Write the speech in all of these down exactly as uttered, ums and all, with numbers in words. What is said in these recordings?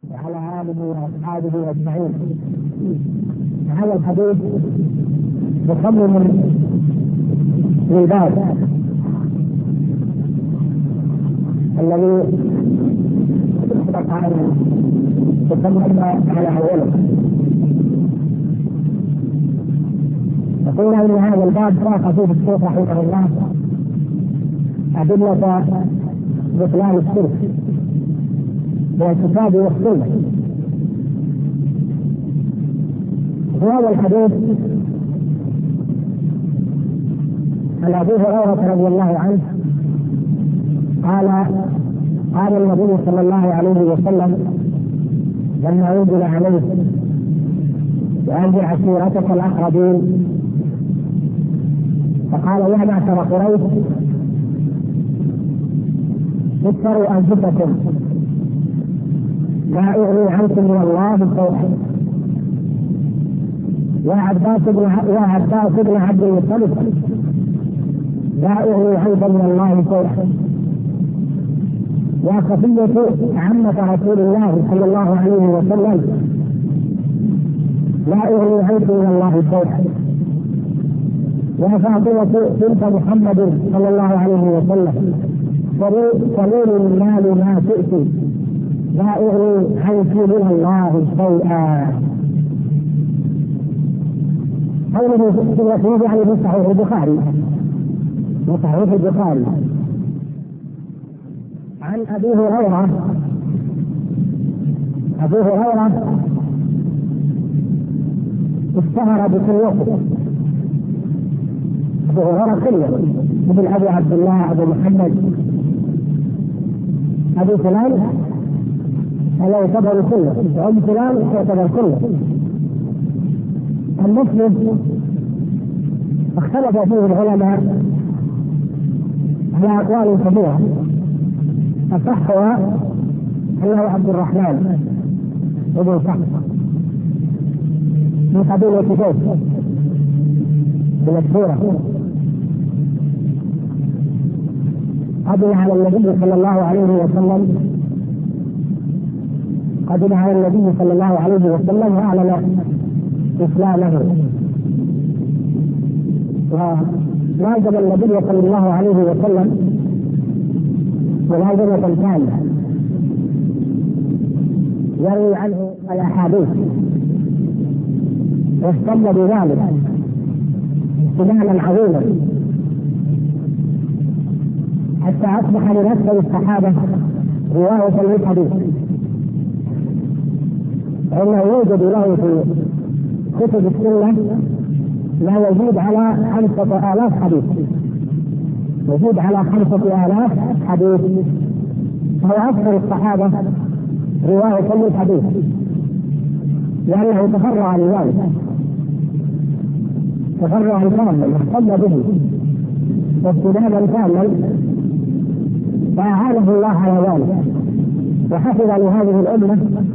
وعلى آله وأصحابه أجمعين. هذا الحديث مصمم للباب الذي يطلق على يصمم على أوله. وقلنا إن هذا الباب ساق فيه الشيخ رحمه الله أدلة بطلان الشرك والكتاب والسنة. في هذا الحديث عن أبي هريرة رضي الله عنه قال قال النبي صلى الله عليه وسلم لما أنزل عليه وأنزل عشيرتك الأقربين فقال يا معشر قريش اكثروا أنفسكم لا أغني عنكم من الله شيئا. يا عباس بن يا عباس بن عبد المطلب لا أغني عنكم من الله شيئا. يا صفية عمة رسول الله صلى الله عليه وسلم لا أغني عنكم من الله شيئا. يا فاطمة بنت محمد صلى الله عليه وسلم قليل المال ما شئت لا أغني عنك من الله شيئا. قوله في الوحيد يعني في صحيح البخاري في صحيح البخاري عن أبي هريرة. أبي هريرة اشتهر بكنيته. أبو هريرة كنية مثل أبي عبد الله أبو محمد أبي فلان هذا يعتبر كله، أم فلان يعتبر كله. المسلم اختلف فيه العلماء على أقوال كثيرة، أصحها أنه عبد الرحمن ابن صخر من قبيلة كيس المشهورة قدم على النبي صلى الله عليه وسلم قدم على النبي صلى الله عليه وسلم وأعلن إسلامه، ولازم النبي صلى الله عليه وسلم ملازمة كاملة يروي عنه الأحاديث واهتم بذلك اهتماما عظيما حتى أصبح لنفسه الصحابة رواية للحديث، فإنه يوجد له في كتب السنة ما يزيد على خمسة آلاف حديث يزيد على خمسة آلاف حديث، فهو أكثر الصحابة رواية للحديث لأنه تفرع لذلك تفرع كاملا واهتم به واهتماما كاملا فأعانه الله على ذلك وحفظ لهذه الأمة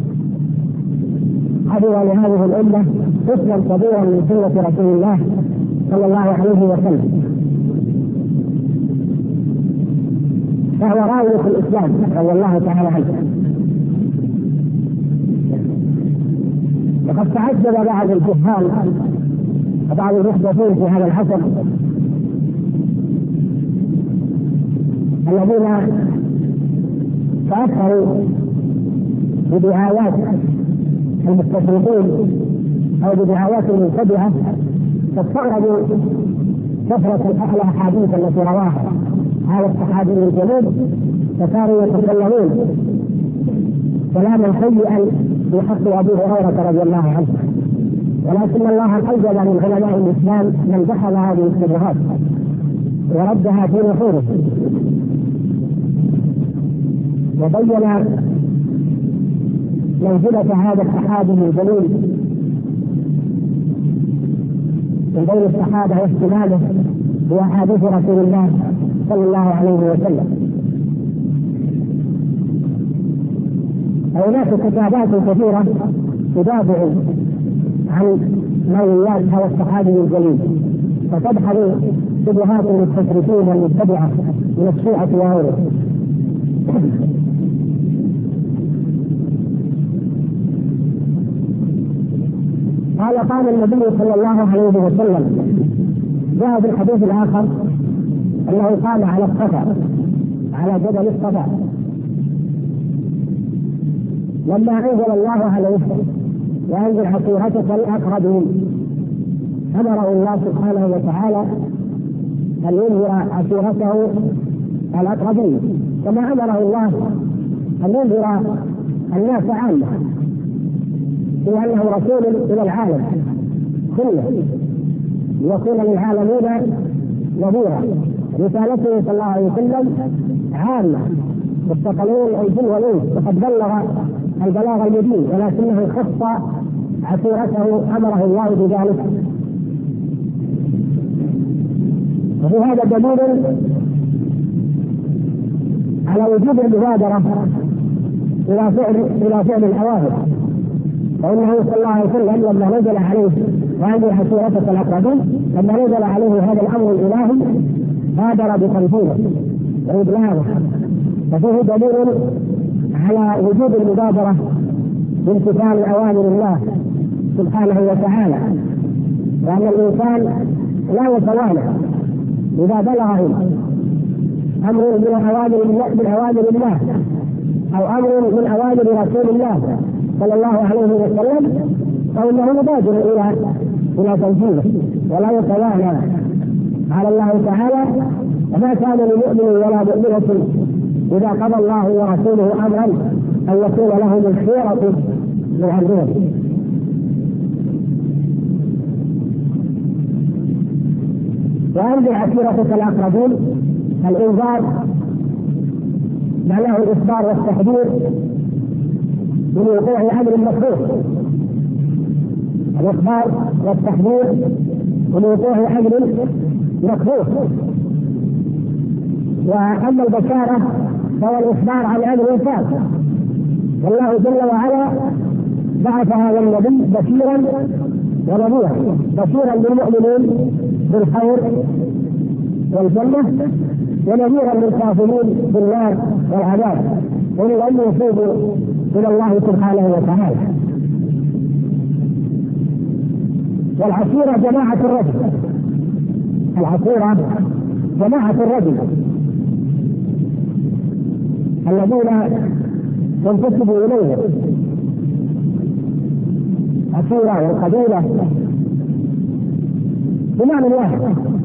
حفظ لهذه الأمة قسما كبيرا من سنة رسول الله صلى الله عليه وسلم، فهو راوي في الإسلام رضي الله تعالى عنه. وقد تعجب بعض الكهان وبعض المحدثين في هذا العصر الذين تأثروا بدعايات المستشرقين أو بدعايات المبتدعة فاستغربوا كثرة الأحاديث التي رواها هذا الصحابي الجليل، فصاروا يتكلمون كلاما سيئا في حق أبي هريرة رضي الله عنه، ولكن الله أوجد من علماء الإسلام من دخل هذه الشبهات وردها في نحوره وبين منزلة هذا الصحابي الجليل من بين الصحابة واهتمامه بأحاديث رسول الله صلى الله عليه وسلم. هناك كتابات كثيرة تدافع عن مرويات هذا الصحابي الجليل فتبحث شبهات المستشركين والمبتدعة من الشيعة وغيرهم. قال قال النبي صلى الله عليه وسلم جاء في الحديث الآخر أنه قام على الصفا على جبل الصفا لما أنزل الله عليه وأنزل عشيرتك الأقربين أمره الله سبحانه وتعالى أن ينذر عشيرته الأقربين كما أمره الله أن ينذر الناس عامة لأنه رسول إلى العالم كله ليكون للعالمين نذيرا. رسالته صلى الله عليه وسلم عامة بالثقلين الجن والإنس وقد بلغ البلاغ المبين ولكنه خص عشيرته أمره الله بذلك. وفي هذا دليل على وجوب المبادرة إلى فعل إلى فعل الأوامر، فإنه صلى الله عليه وسلم لما نزل عليه وهذه عشيرتك الأقربين لما نزل عليه هذا الأمر الإلهي بادر بتنفيذه وإبلاغه، ففيه دليل على وجوب المبادرة بامتثال أوامر الله سبحانه وتعالى، لأن الإنسان لا يتوانى إذا بلغه أمر من أوامر من أوامر الله أو أمر من أوامر رسول الله صلى الله عليه وسلم فإنه يبادر إلى إلى تنفيذه ولا يتوانى على الله تعالى. وما كان لمؤمن ولا مؤمنة إذا قضى الله ورسوله أمرا أن يكون لهم الخيرة من أمرهم. وأنذر عشيرتك الأقربين الإنذار معناه الإخبار والتحذير من وقوع أمر مكروه، الإخبار والتحذير من وقوع أمر مكروه. وأما البشارة فهو الإخبار عن أمر فاسد، والله جل وعلا بعث هذا النبي بشيرا ونذيرا، بشيرا للمؤمنين بالخير والجنة ونذيرا للكافرين بالنار والعذاب إن لم يتوبوا إلى الله سبحانه وتعالى. والعشيرة جماعة الرجل، العشيرة جماعة الرجل الذين تنتسبوا إليه، عشيرة والقبيلة بمعنى واحد.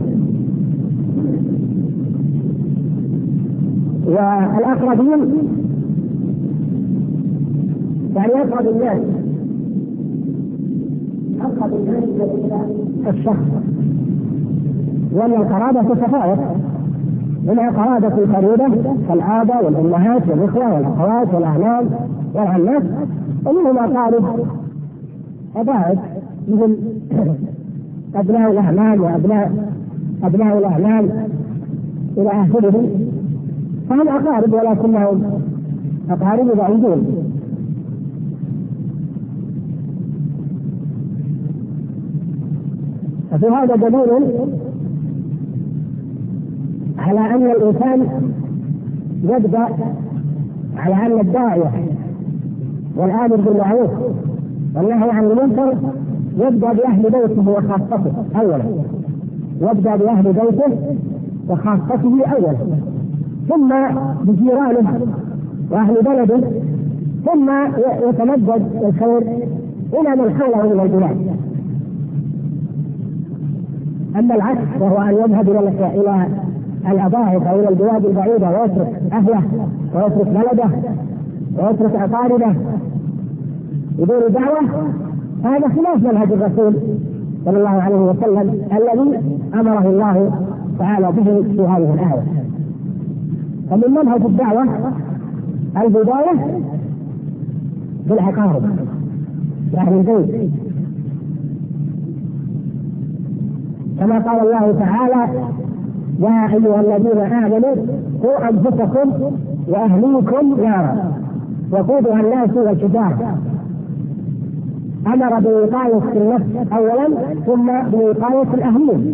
والأقربين يعني أقرب الناس، أقرب الناس الشخص، وأن القرابة تتفاوت، منها قرابة القريبة كالآباء والأمهات والإخوة والأخوات والأعمام والعمات، ومنهم أقارب أباعد مثل أبناء الأعمام وأبناء أبناء الأعمام إلى آخره، فهم أقارب ولكنهم أقارب بعيدون. ففي هذا دليل على أن الإنسان يبدأ على أن الداعية والآمر بالمعروف والنهي عن المنكر يبدأ بأهل بيته وخاصته أولا، يبدأ بأهل بيته وخاصته أولا، ثم بجيرانه وأهل بلده، ثم يتمدد الخير إلى من حوله من البلاد. أما العكس وهو أن يذهب إلى الأضاعف أو إلى البلاد البعيدة ويترك أهله ويترك بلده ويترك أقاربه بدون دعوة، هذا خلاف منهج الرسول صلى الله عليه وسلم الذي أمره الله تعالى به في هذه الآية. فمن منهج الدعوة البداية بالأقارب يعني البيت، كما قال الله تعالى: يا أيها الذين آمنوا قوا أنفسكم وأهليكم نارا وقودها الناس والحجارة. أمر بوقاية النفس أولا ثم بوقاية الأهلين،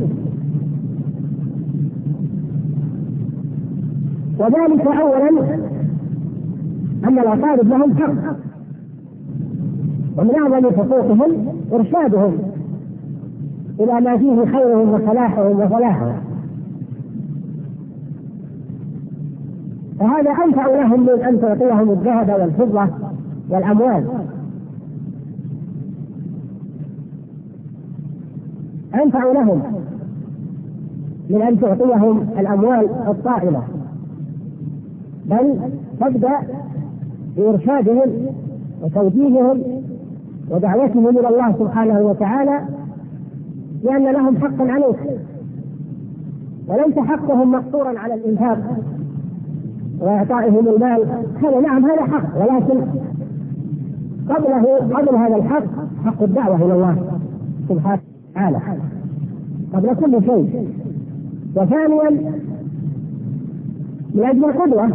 وذلك أولا أن الأقارب لهم حق، ومن أعظم حقوقهم إرشادهم إلى ما فيه خيرهم وصلاحهم وصلاحهم، فهذا أنفع لهم من أن تعطيهم الذهب والفضة والأموال. أنفع لهم من أن تعطيهم الأموال الطائلة، بل تبدأ بإرشادهم وتوجيههم ودعوتهم إلى الله سبحانه وتعالى، لأن لهم حقا عليك، وليس حقهم مقصورا على الإنفاق وإعطائهم المال. هذا نعم هذا حق، ولكن قبله قبل هذا الحق حق الدعوة إلى الله سبحانه وتعالى قبل كل شيء. وثانيا من أجل القدوة،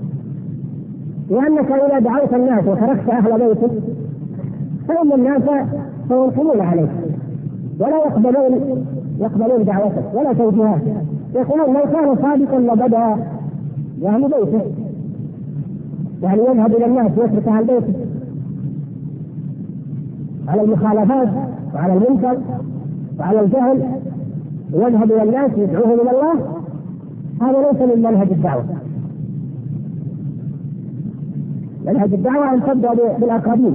لأنك إذا دعوت الناس وتركت أهل بيتك فإن الناس سينقلون عليك ولا يقبلون يقبلون دعوتك ولا توجيهاتك، يقولون لو كان صادقا لبدا لأهل بيته، يعني يذهب إلى الناس ويترك أهل بيته على المخالفات وعلى المنكر وعلى الجهل، ويذهب إلى الناس يدعوهم إلى الله. هذا ليس من منهج الدعوة. منهج الدعوة أن تبدأ بالأقربين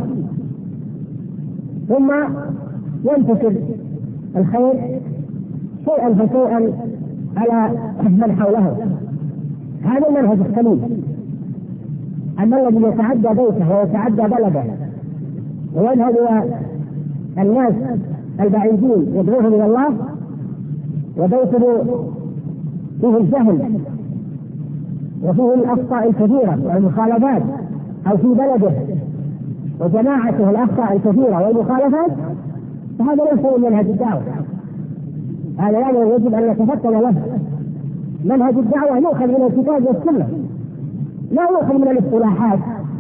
ثم ينتشر الخير شيئا فشيئا على من حوله. هذا المنهج السليم. أما الذي يتعدى بيته ويتعدى بلده ويذهب إلى الناس البعيدين يدعوهم إلى الله وبيته فيه الجهل وفيه الأخطاء الكثيرة والمخالفات، أو في بلده وجماعته الأخطاء الكثيرة والمخالفات، فهذا ليس من منهج الدعوة. هذا يعني يجب أن نتفكر له. منهج الدعوة يؤخذ من الكتاب والسنة، لا يؤخذ من الاصطلاحات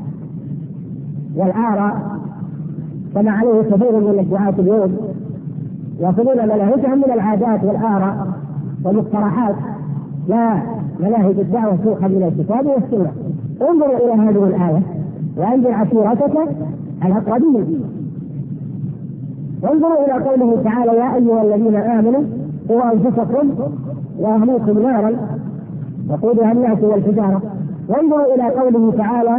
والآراء كما عليه كثير من الدعاة اليوم، يأخذون مناهجهم من العادات والآراء والمقترحات. لا، مناهج الدعوة تؤخذ من الكتاب والسنة. انظروا إلى هذه الآية: وأنذر عشيرتك الأقربين. وانظروا إلى قوله تعالى: يا أيها الذين آمنوا قوا أنفسكم وأهليكم نارا وقودها الناس والحجارة. وانظروا إلى قوله تعالى: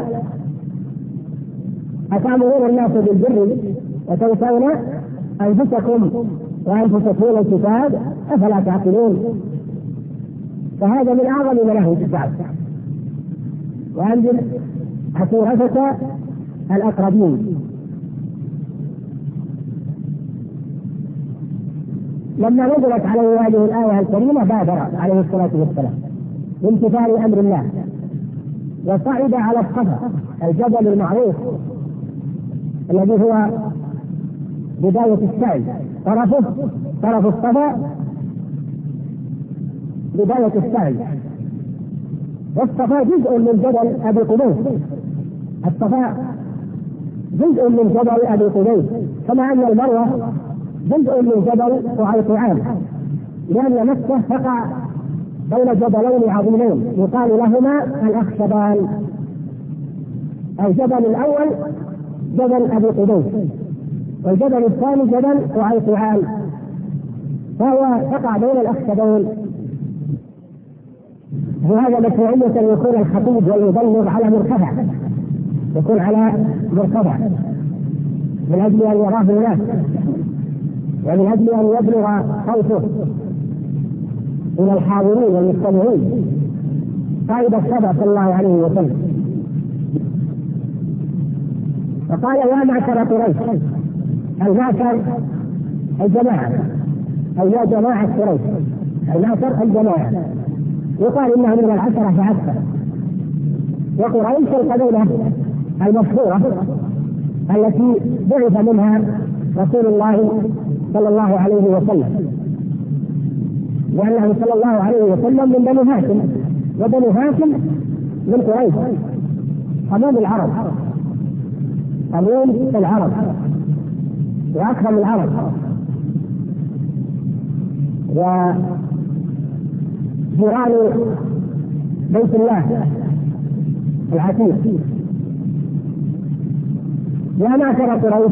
أتأمرون الناس بالبر وتنسون أنفسكم وأنتم تتلون الكتاب أفلا تعقلون. فهذا من أعظم مناهج الدعوة. وأنذر عشيرتك الأقربين. لما نزلت عليه هذه الآية الكريمة بادر عليه الصلاة والسلام بامتثال أمر الله، وصعد على الصفا الجبل المعروف الذي هو بداية السعي، طرفه طرف الصفا بداية السعي. والصفا جزء من جبل أبي قبيس، الصفا جزء من جبل أبي قبيس، كما أن المروة جزء من جبل قعيقعان، لأن مكة تقع بين جبلين عظيمين يقال لهما الأخشبان. الجبل الأول جبل أبي قبيس، والجبل الثاني جبل قعيقعان، فهو تقع بين الأخشبين. وهذا مشروعية أن يكون الخطيب والمبلغ على مرتفع، يكون على مرتفع من أجل أن يراه الناس ومن أجل أن يبلغ صوته إلى الحاضرين والمستمعين. قائد السبع صلى الله عليه وسلم فقال: يا معشر قريش. المعشر الجماعة، أو يا جماعة قريش. المعشر الجماعة، يقال إنها من العشرة فأكثر. وقريش القبيلة المشهورة التي بعث منها رسول الله صلى الله عليه وسلم، لأنه صلى الله عليه وسلم من بني هاشم، وبني هاشم من قريش، قبيل العرب، قبيل العرب وأكرم العرب، وجيران بيت الله العتيق. يا معشر قريش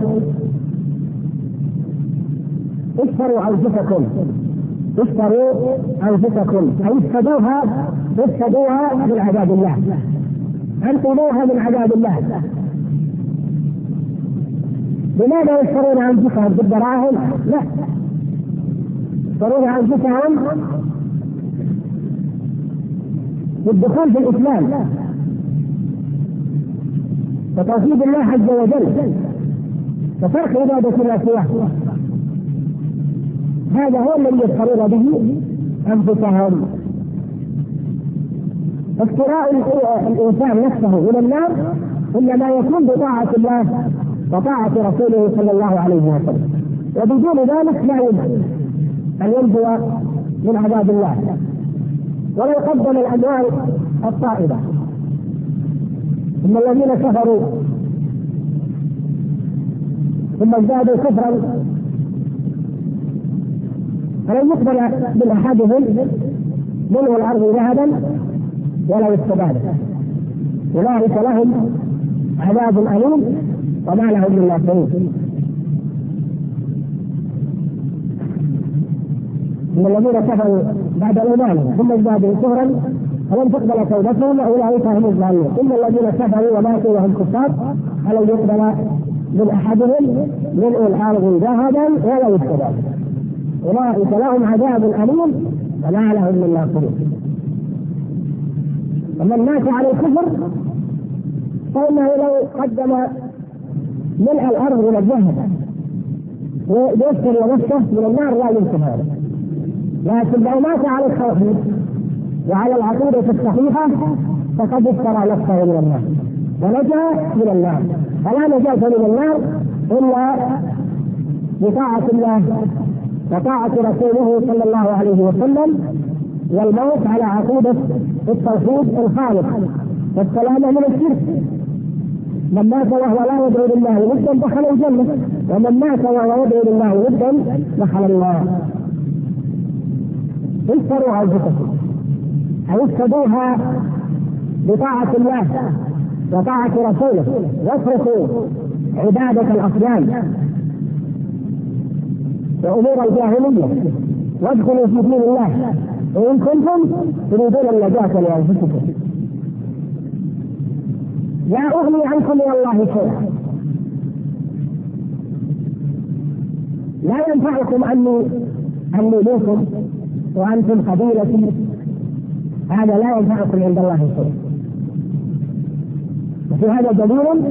اشتروا انفسكم اشتروا انفسكم اي افسدوها افسدوها من عذاب الله، انقذوها من عذاب الله. لماذا يشترون انفسهم بالدراهم؟ لا، يشترون انفسهم بالدخول في الاسلام وتوحيد الله عز وجل وترك عبادة ما سواه. هذا هو الذي يشترون به انفسهم. اشتراء الانسان نفسه الى النار انما يكون بطاعة الله وطاعة رسوله صلى الله عليه وسلم، وبدون ذلك لا يمكن ان ينجو من عذاب الله. ولو قدم الاموال الطائبة ثم الذين كفروا ثم ازدادوا كفرا فلن يقبل من احدهم ملء الارض ذهبا ولا استبادا، اولئك لهم عذاب اليم وما لهم من ناصرين. ان الذين كفروا بعد الايمان ثم ازدادوا كفرا فلن تقبل توبتهم واولئك هم الظالمون. ان الذين كفروا وماتوا وهم كفار فلن يقبل من احدهم ملء الارض ذهبا ولا استبادا، اولئك لهم عذاب اليم وما لهم من ناصرين. ومن مات على الكفر فانه لو قدم ملء الارض من الذهب ويشتري نفسه من النار لا يمكن هذا، لكن لو مات على التوحيد وعلى العقيدة الصحيحة فقد اشترى نفسه من النار ونجا من النار. فلا نجاة من النار إلا بطاعة الله وطاعة رسوله صلى الله عليه وسلم والموت على عقيدة التوحيد الخالص والسلامة من الشرك. من مات وهو لا يدعو لله ودا دخل الجنة، ومن مات وهو يدعو لله ودا دخل النار. اشتروا انفسكم او افسدوها بطاعة الله وطاعة رسوله، واتركوا عبادة الاصنام وامور الجاهلية وادخلوا في دين الله وان كنتم تريدون النجاة لانفسكم. لا اغني عنكم من الله شيئا، لا ينفعكم اني اني منكم وانتم قبيلتي، هذا لا ينفعكم عند الله شيئا. وفي هذا دليل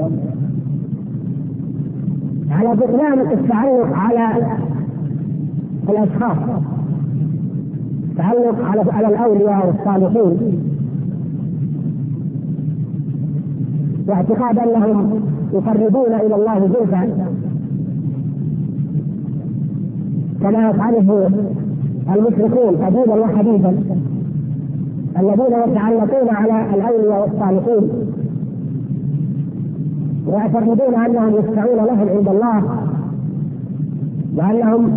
على بطلان التعلق على الاشخاص، التعلق على على الاولياء والصالحين، واعتقاد انهم يقربون الى الله زلفى كما يفعله المشركون قديما وحديثا الذين يتعلقون على الاولياء والصالحين ويعتقدون انهم يشفعون لهم عند الله وانهم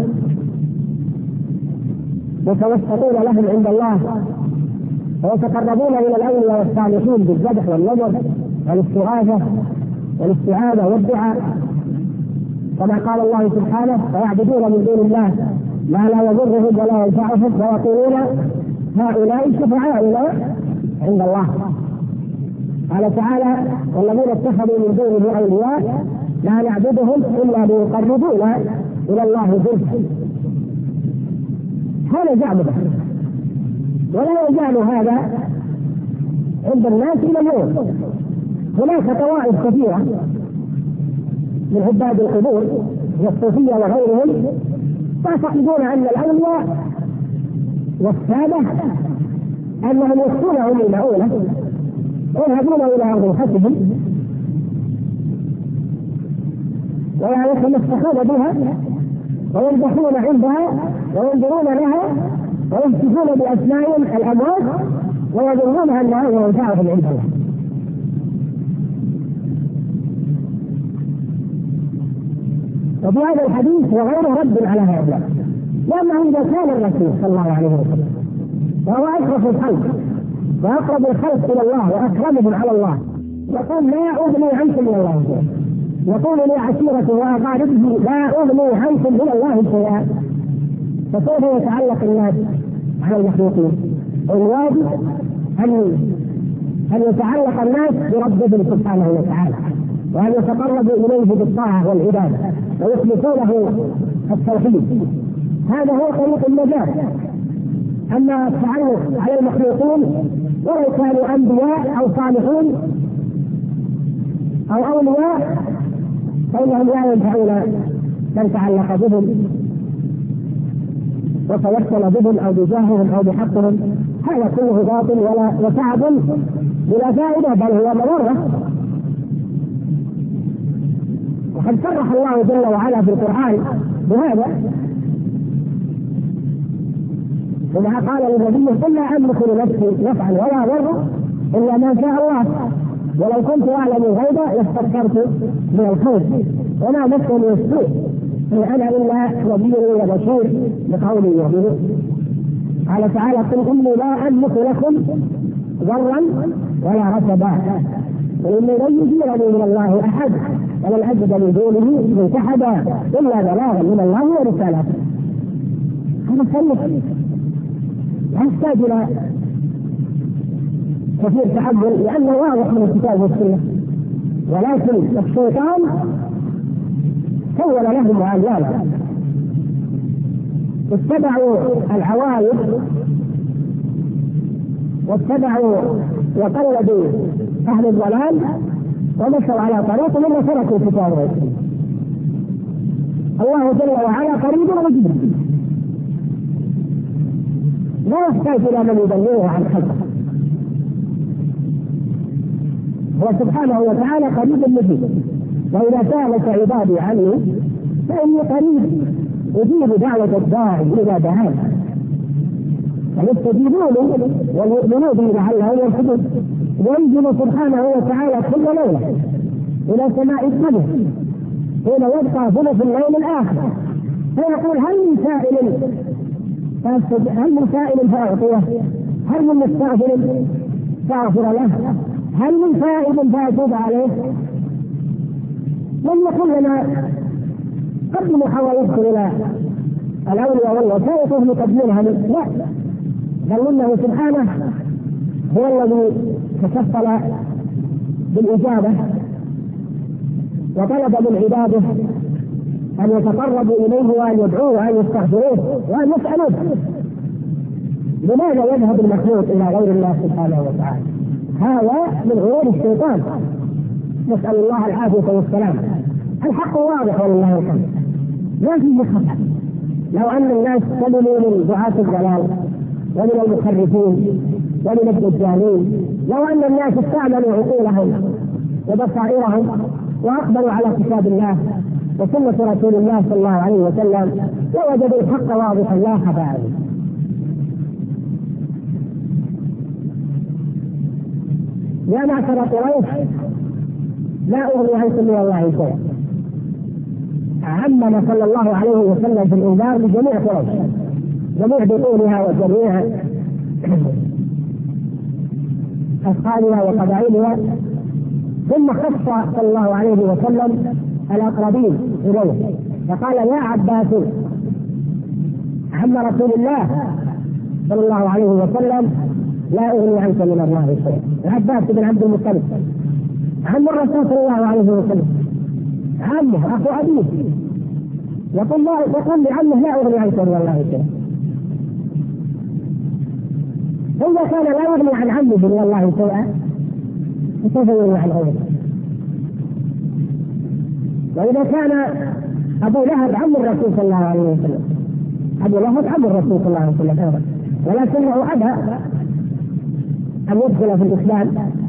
يتوسطون لهم عند الله ويتقربون الى الاولياء والصالحين بالذبح والنذر والاستغاثة والاستعاذة والدعاء، كما قال الله سبحانه: ويعبدون من دون الله ما لا يضرهم ولا ينفعهم ويقولون هؤلاء شفعاؤنا عند الله. قال تعالى: والذين اتخذوا من دونه اولياء لا نعبدهم الا ليقربونا الى الله زلفى. هذا زعمهم، ولا يزال هذا عند الناس الى اليوم. هناك طوائف كثيرة من عباد القبور والصوفية وغيرهم يعتقدون أن الأولياء والسادة أنهم يسكنهم المعونة ويذهبون إلى أرض حسبهم ويتمسكون بها ويذبحون عندها وينظرون لها ويمسكون بأسمائهم الأموات ويظنون أنها ينفعهم عند الله. وفي هذا الحديث وغيره رد على هؤلاء، لأنه إذا كان الرسول صلى الله عليه وسلم وهو أشرف الخلق وأقرب الخلق إلى الله وأكرمهم على الله يقول: لا أغني عنكم من الله شيئا، يقول لعشيرته وأقاربه لا أغني عنكم من الله شيئا، فكيف يتعلق الناس على المخلوقين؟ الواجب أن أن يتعلق الناس بربهم سبحانه وتعالى، وأن يتقربوا إليه بالطاعة والعبادة ويخلصوا له التوحيد. هذا هو طريق النجاة. أما التعلق على المخلوقين ولو كانوا أنبياء أو صالحون أو أولياء فإنهم لا ينفعون من تعلق بهم وتوكل بهم أو بجاههم أو بحقهم. هذا كله باطل ولا وتعب بلا فائدة، بل هو مضرة. وقد صرح الله جل وعلا في القرآن بهذا، وما قال للنبي قل لا أملك لنفسي نفعا ولا ضرا إلا ما شاء الله ولو كنت أعلم الغيب لاستكثرت من الخير وما مسني السوء إن أنا إلا نذير وبشير لقوم يؤمنون. قال تعالى قل إني لا أملك لكم ضرا ولا رشدا وإني لن يجيرني من الله أحد ولن أجد من دونه ملتحدا إلا بلاغا من الله ورسالته. هذا سلك يحتاج إلى كثير تأمل لأنه واضح من الكتاب والسنة، ولكن الشيطان سول لهم وأذلالا، اتبعوا العوائد واتبعوا وقلدوا أهل الضلال ومشوا على طريق مما تركوا الكتاب والسنة. الله جل وعلا قريب وجيد لا يحتاج إلى من يبلغه عن خلقه، هو سبحانه وتعالى قريب مجيب. وإذا سألك عبادي عني فإني قريب أجيب دعوة الداعي إذا دعاني فليستجيبوا لي وليؤمنوا بي لعلهم يرشدون. وينزل سبحانه وتعالى كل ليلة إلى سماء الدنيا حين يبقى ثلث الليل الآخر فيقول هل من سائل هل من سائل فأعطيه، هل من مستغفر فأغفر له، هل من تائب فأتوب عليه. لم يكن لنا قبل محاولته إلى الأولياء والوسائط مقدمينها، لا، بل إنه سبحانه هو الذي تكفل بالإجابة وطلب من عباده أن يتقربوا إليه وأن يدعوه وأن يستغفروه وأن يسألوه. لماذا يذهب المخلوق إلى غير الله سبحانه وتعالى؟ هذا من غرور الشيطان، نسأل الله العافية والسلام. الحق واضح ولله الحمد، ما فيه خطأ. لو أن الناس سلموا من دعاة الضلال ومن المخرفين ومن الدجالين، لو أن الناس استعملوا عقولهم وبصائرهم وأقبلوا على كتاب الله وسنة رسول الله صلى الله عليه وسلم لوجدوا الحق واضحا لا خفاء عليه. يا معشر قريش لا أغني عنكم من الله شيئا. عمم صلى الله عليه وسلم في الإنذار لجميع قريش، جميع بطونها وجميع أفعالها وقبائلها، ثم خص صلى الله عليه وسلم الأقربين إليه فقال يا عباس عم رسول الله صلى الله عليه وسلم لا أغني عنك من الله شيئا. العباس بن عبد المطلب عم الرسول صلى الله عليه وسلم، عمه أخو أبيه، يقول الله يقول لعمه لا أغني عنك من الله شيئا. إذا كان لا يغني عن عمه من الله شيئا فكيف يغني عن غيره؟ وإذا كان أبو لهب عم الرسول صلى الله عليه وسلم، أبو لهب عم الرسول صلى الله عليه وسلم أيضا، ولكنه أبى أن يدخل في الإسلام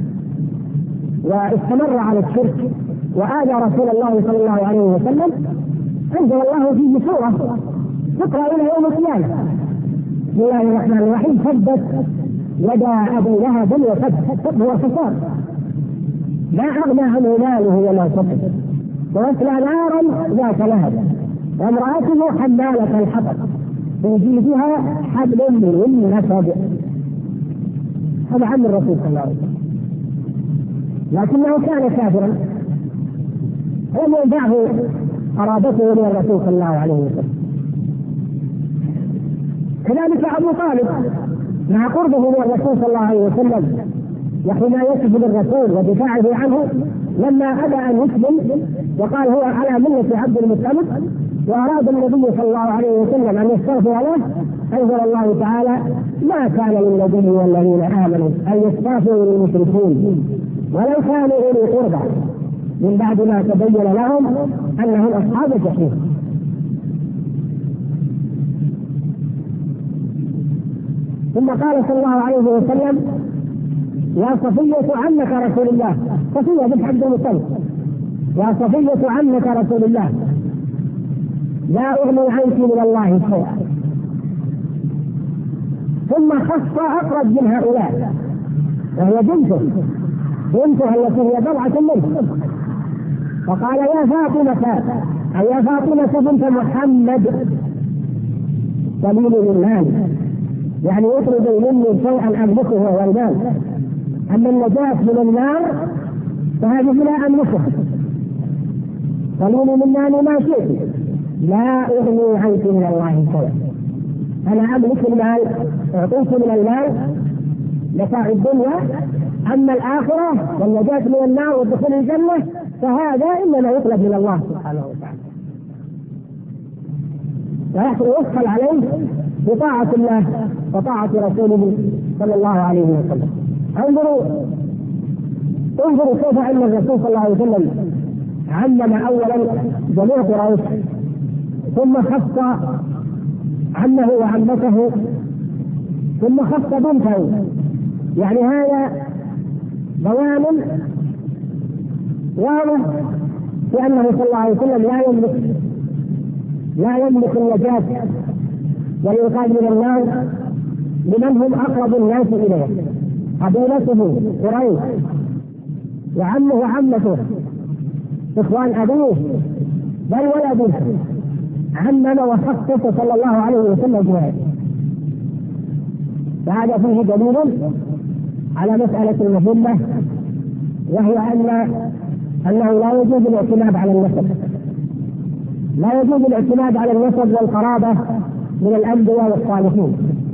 واستمر على الشرك وآذى رسول الله صلى الله عليه وسلم، أنزل الله فيه سورة تقرأ إلى يوم القيامة. بسم الله الرحمن الرحيم تبت يدا أبي لهب وتب هو خسار ما أغنى عنه ماله وما كسب ويصلى نارا ذات لهب وامرأته حمالة الحطب في جيدها حبل من مسد. هذا عم الرسول صلى الله عليه وسلم، لكنه كان كافرا لم ينفعه قرابته من الرسول صلى الله عليه وسلم. كذلك أبو طالب مع قربه من الرسول صلى الله عليه وسلم وحمايته للرسول ودفاعه عنه، لما أبى أن يسلم وقال هو على ملة عبد المطلب وأراد النبي صلى الله عليه وسلم أن يستغفر له، أنزل الله تعالى: ما كان للنبي والذين آمنوا أن يستغفروا للمشركين ولو كانوا أولي قربى من بعد ما تبين لهم أنهم أصحاب الجحيم. ثم قال صلى الله عليه وسلم: يا صفية عمك رسول الله، صفية بنت عبد المطلب، يا صفية عمك رسول الله، لا أغني عنك من الله شيئا. ثم خص أقرب من هؤلاء وهي بنته بنتها التي هي بضعة منه، فقال: يا فاطمة، أي يا فاطمة بنت محمد، سليل المال، يعني اطلبي مني شيئا أملكه وهو المال، أما النجاة من النار فهذه لا أملكه، سليل من مالي ما شئت، لا أغني عنك من الله شيئا، أنا أملك المال، أعطيك من المال متاع الدنيا، أما الآخرة والنجاة من النار والدخول الجنة فهذا إنما يطلب من الله سبحانه وتعالى، ويحصل عليه بطاعة الله وطاعة رسوله صلى الله عليه وسلم. انظروا انظروا كيف أن الرسول صلى الله عليه وسلم علم أولا جميع قريش، ثم خص عمه وعمته، ثم خص بنته، يعني هذا بيان واضح بأنه صلى الله عليه وسلم لا يملك لا يملك النجاة والإنقاذ من النار لمن هم أقرب الناس إليه، قبيلته قريش وعمه وعمته إخوان أبوه بل ولا بنته، عمم وخصص صلى الله عليه وسلم بهذا. فهذا فيه دليل على مسألة مهمة، وهي أن أنه لا يجوز الاعتماد على النسب، لا يجوز الاعتماد على النسب والقرابة من الأنبياء والصالحين.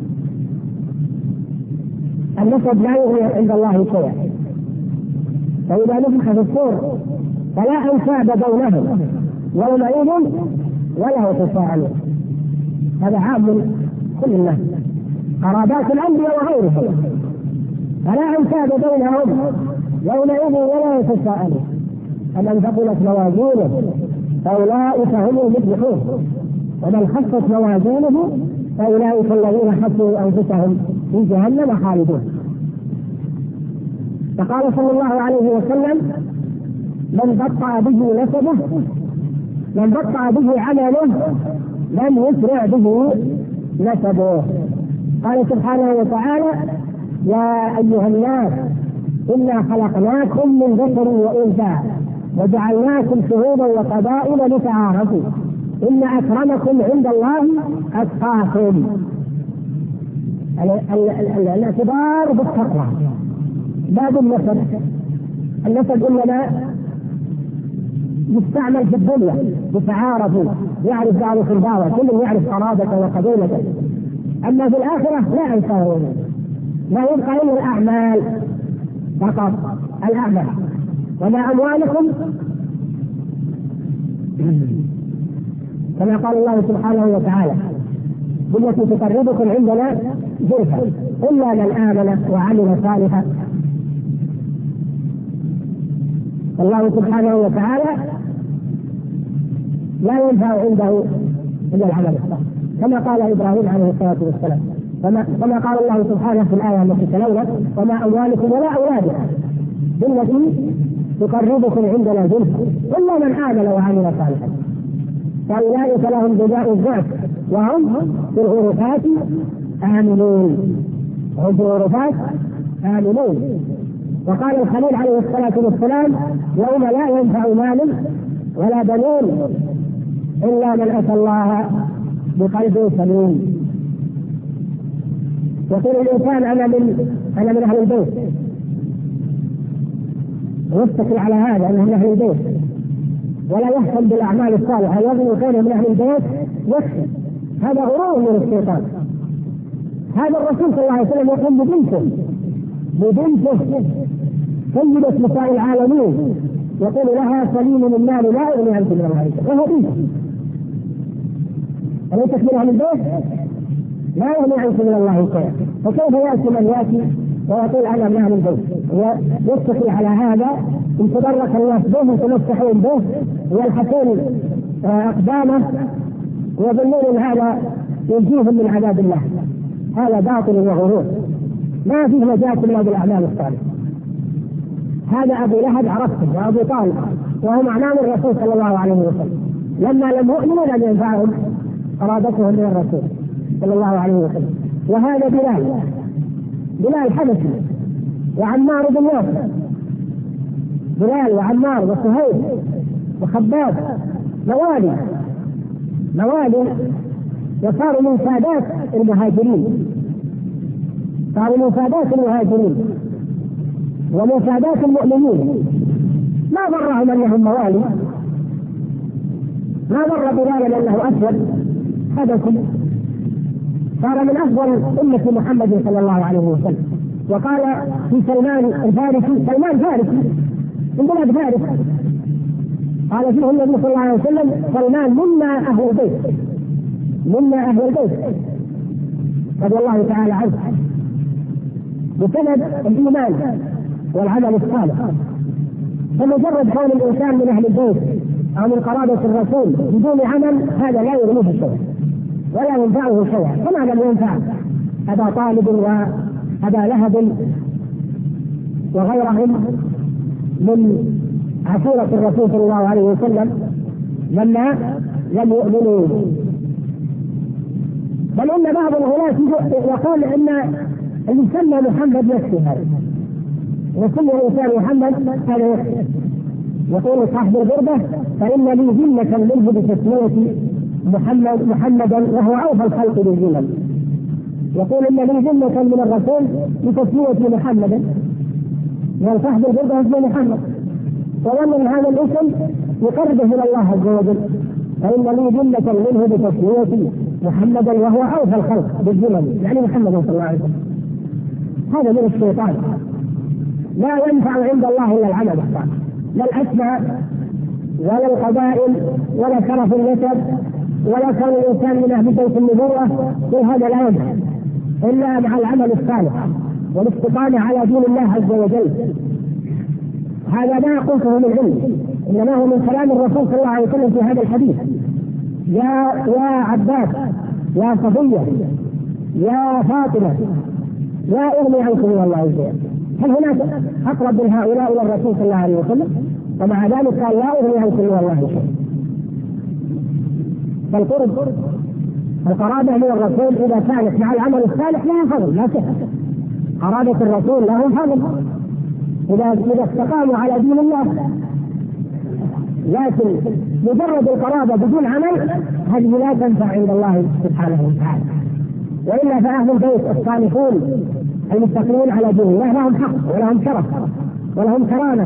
النسب لا يغني عند الله شيئا، فإذا نفخ في الصور فلا أنساب بينهم يومئذ ولا يتساءلون، هذا عام كل الناس، قرابات الأنبياء وغيرهم، فلا أنساب بينهم يومئذ ولا يتساءلون. فمن ثقلت موازينه فأولئك هم المفلحون، ومن خفت موازينه فأولئك الذين خسروا أنفسهم في جهنم خالدون. فقال صلى الله عليه وسلم: من بطأ به نسبه، من بطأ به عمله لم يسرع به نسبه. قال سبحانه وتعالى: يا أيها الناس إنا خلقناكم من ذكر وأنثى وجعلناكم شهودا وقبائل لتعارفوا إن أكرمكم عند الله أتقاكم. الاعتبار بالتقوى باب النسب. النسب إنما يستعمل في الدنيا بتعارفوا، يعرف بعض البعض، كل يعرف قرابته وقبيلته، أما في الآخرة لا ينفعون، لا يبقى إلا الأعمال فقط، الأعمال. وما أموالكم كما قال الله سبحانه وتعالى: بالتي تقربكم عندنا زلفى إلا من آمن وعمل صالحا. الله سبحانه وتعالى لا ينفع عنده إلا العمل الصالح، كما قال إبراهيم عليه الصلاة والسلام، كما قال الله سبحانه في الآية التي تلوت: وما أموالكم ولا أولادكم بالتي تقربكم عندنا زلفى إلا من آمن وعمل صالحا فأولئك لهم جزاء الضعف وهم في الغرفات آمنون، هم في الغرفات آمنون. وقال الخليل عليه الصلاة والسلام: يوم لا ينفع مال ولا بنون إلا من أتى الله بقلب سليم. يقول الإنسان: أنا من أنا من أهل البيت، ويتكل على هذا أنه من أهل البيت، ولا يهتم بالأعمال الصالحة يظن كونه من أهل البيت يكفي، هذا غرور من الشيطان. هذا الرسول صلى الله عليه وسلم يقول ببنته ببنته سيدة نساء العالمين، يقول لها سليم من المال لا يغني عنك من الله شيئا، وهو بنته. أليست من أهل البيت؟ لا يغني عنك من الله شيئا، فكيف يأتي من يأتي ويقول أنا من أهل البيت ويتكي على هذا؟ إن تبرك الناس به يتمسحون به ويلحقون أقدامه ويظنون أن هذا ينجيهم من عذاب الله. هذا باطل وغرور، ما فيه نجاة إلا بالأعمال الصالحة. هذا أبو لهب عرفته وأبو طالب وهم أعمام الرسول صلى الله عليه وسلم، لما لم يؤمنوا لم ينفعهم قرابتهم من الرسول صلى الله عليه وسلم. وهذا بلال بلال حبشي وعمار بن ياسر، بلال وعمار وسهيل وخباب موالي موالي وصاروا من سادات المهاجرين، صاروا من سادات المهاجرين ومن سادات المؤمنين. ما ضرهم انهم موالي، ما ضر بلالا لانه اسود حدث، صار من افضل امه محمد صلى الله عليه وسلم. وقال في سلمان الفارسي، سلمان فارسي من بلاد فارس، قال فيه النبي صلى الله عليه وسلم سلمان منا اهل البيت، منا اهل البيت رضي الله تعالى عنه، بسند الايمان والعمل الصالح. فمجرد كون الانسان من اهل البيت او من قرابه الرسول بدون عمل هذا لا يغنيه شيئا ولا ينفعه شيئا، كما لم ينفع ابا طالب وابا لهب وغيرهم من عشيرة الرسول صلى الله عليه وسلم لما لم يؤمنوا. بل ان بعض الغلاة يقول ان اللي سمى محمد يكفي هذا، وسمى الانسان محمد هذا يكفي. يقول صاحب الغربة فان لي ذمة منه بتسمية محمد محمدا وهو اوفى الخلق بالذمم. يقول ان لي ذمة من الرسول بتسمية محمدا، وصاحب الغربة اسمه محمد، ومن هذا الاسم يقربه الى الله عز وجل، فان لي ذمة منه بتسمية محمدا وهو اوفى الخلق بالذمم، يعني محمد صلى الله عليه وسلم. هذا من الشيطان، لا ينفع عند الله الا العمل الصالح، لا الاسماء ولا القبائل ولا شرف النسب ولا كون الانسان من اهل بيت النبوه، وهذا لا ينفع الا مع العمل الصالح والاستقامه على دين الله عز وجل. هذا ما قلته من علم، انما هو من كلام الرسول صلى الله عليه وسلم في هذا الحديث. يا يا عباس يا صفيه يا فاطمه لا اغني عنكم من الله شيئا. هل هناك اقرب من هؤلاء الى الرسول صلى الله عليه وسلم؟ ومع ذلك قال لا اغني عنكم من الله شيئا. فالقرب القرابه من الرسول اذا كانت مع العمل الصالح لها فضل لا شك، قرابه الرسول لهم فضل اذا اذا استقاموا على دين الله، لكن مجرد القرابه بدون عمل هذه لا تنفع عند الله سبحانه وتعالى. والا فاهل البيت الصالحون المتقون على دين الله لهم حق ولهم شرف ولهم كرامه،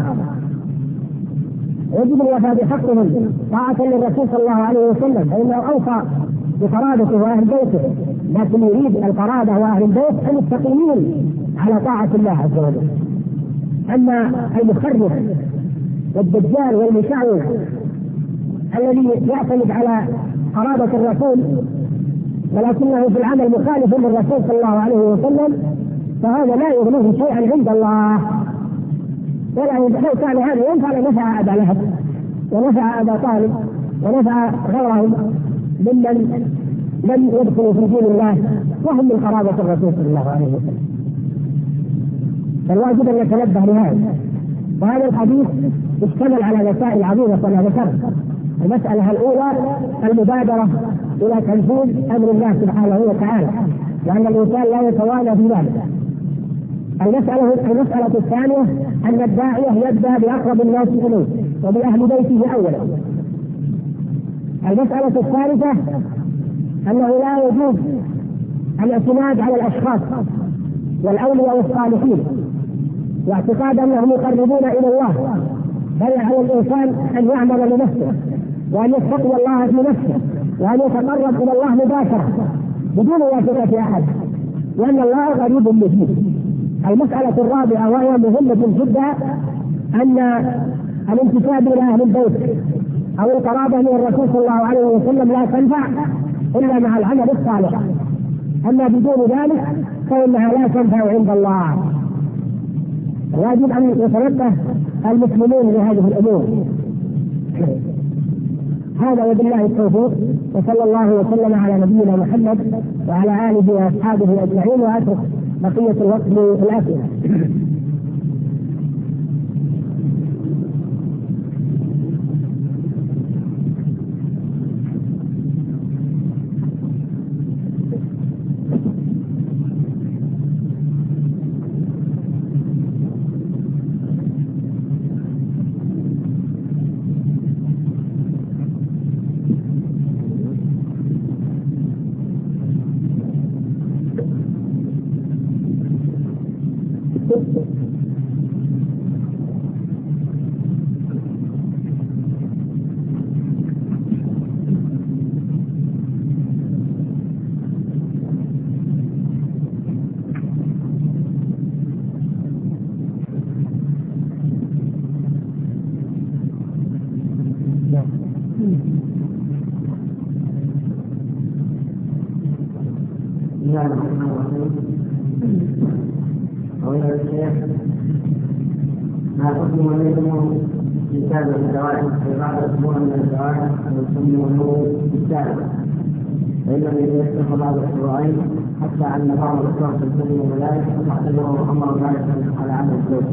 يجب الوفاء بحقهم طاعه للرسول صلى الله عليه وسلم، فانه اوصى بقرابته واهل بيته، لكن يريد القرابه واهل البيت المستقيمين على طاعه الله عز وجل. اما المخرف والدجال والمشعوذ الذي يعتمد على قرابه الرسول ولكنه في العمل مخالف للرسول صلى الله عليه وسلم، فهذا لا يغنيه شيئا عند الله. ولا لو كان هذا ينفع لنفع ابا لهب ونفع ابا طالب ونفع غيرهم ممن لم يدخلوا في دين الله وهم من قرابه الرسول صلى الله عليه وسلم. فالواجب ان يتنبه لهذا. وهذا الحديث اشتمل على مسائل عظيمه كما ذكرت. المساله الاولى المبادره الى تنفيذ امر الله سبحانه وتعالى، لان الانسان لا يتوانى في ذلك. المساله المساله الثانيه ان الداعيه يبدا باقرب الناس اليه وباهل بيته اولا. المساله الثالثه انه لا يجوز الاعتماد على الاشخاص والاولياء والصالحين واعتقاد انهم يقربون الى الله، بل على الإنسان أن يعمل لنفسه وأن يتقي الله في نفسه وأن يتقرب إلى الله مباشرة بدون واسطة أحد، لأن الله غريب مجيب. المسألة الرابعة وهي مهمة جدا أن الانتساب إلى أهل البيت أو القرابة من الرسول صلى الله عليه وسلم لا تنفع إلا مع العمل الصالح، أما بدون ذلك فإنها لا تنفع عند الله. واجب أن يتنبه المسلمون لهذه الأمور. هذا وبالله التوفيق، وصلى الله وسلم على نبينا محمد وعلى آله وأصحابه أجمعين، وأترك بقية الوقت للأسئلة. ما حكم وليكم كتاب الزواج بعد اسبوع من الزواج ويسمونه بالسابق، فان الذي يفتح بعض الاسبوعين حتى ان بعض الاسبوع تسميه بذلك تعتبره امر ذلك على عمل الزوج.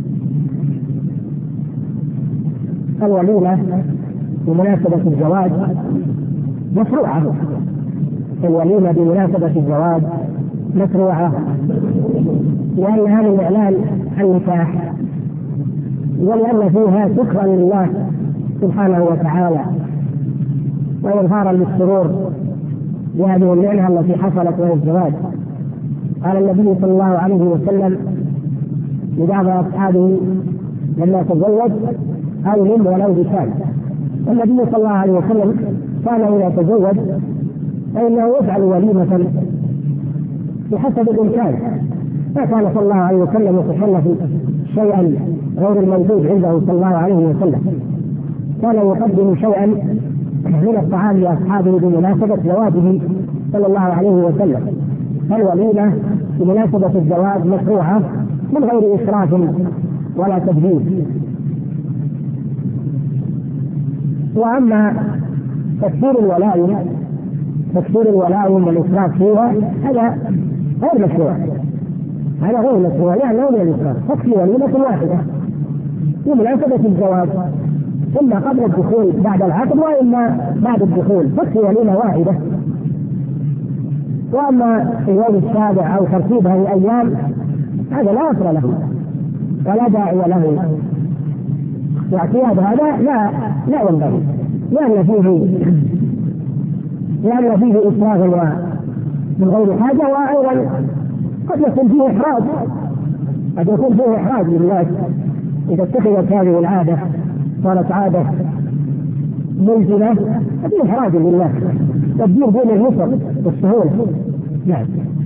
الوليمة بمناسبة الزواج مشروعة. الوليمة بمناسبة الزواج مشروعة، لأن هذا الإعلان النكاح ولأن فيها شكرا لله سبحانه وتعالى وإظهارا للسرور بهذه النعمة التي حصلت وهي الزواج. قال النبي صلى الله عليه وسلم لبعض أصحابه لما تزوج أولم ولو بشان، والنبي صلى الله عليه وسلم كان إذا تزوج فإنه يفعل وليمة بحسب الإمكان، ما كان صلى الله عليه وسلم يتخلف شيئا غير الموجود عنده صلى الله عليه وسلم، كان يقدم شيئا من الطعام لأصحابه بمناسبة زواجه صلى الله عليه وسلم. فالوليمة بمناسبة الزواج مشروعة من غير إسراف ولا تبذير. وأما تكثير الولائم تكثير الولائم والإسراف فيها هذا غير مشروع، هذا غير مشروع لأنه من الإسراف. تكفي وليمة واحدة بمناسبة الزواج، إما قبل الدخول بعد العقد وإما بعد الدخول، تكفي وليمة واحدة. وأما في اليوم السابع أو ترتيبها الأيام هذا لا أصل له ولا داعي له، واعتياد هذا لا لا ينبغي، لأن فيه لأن فيه إسراف من غير حاجة، وأيضا قد يكون فيه إحراج قد يكون فيه إحراج للناس إذا اتخذت هذه العادة صارت عادة ملزمة، فيه إحراج للناس تدبير بين اليسر والسهولة. نعم.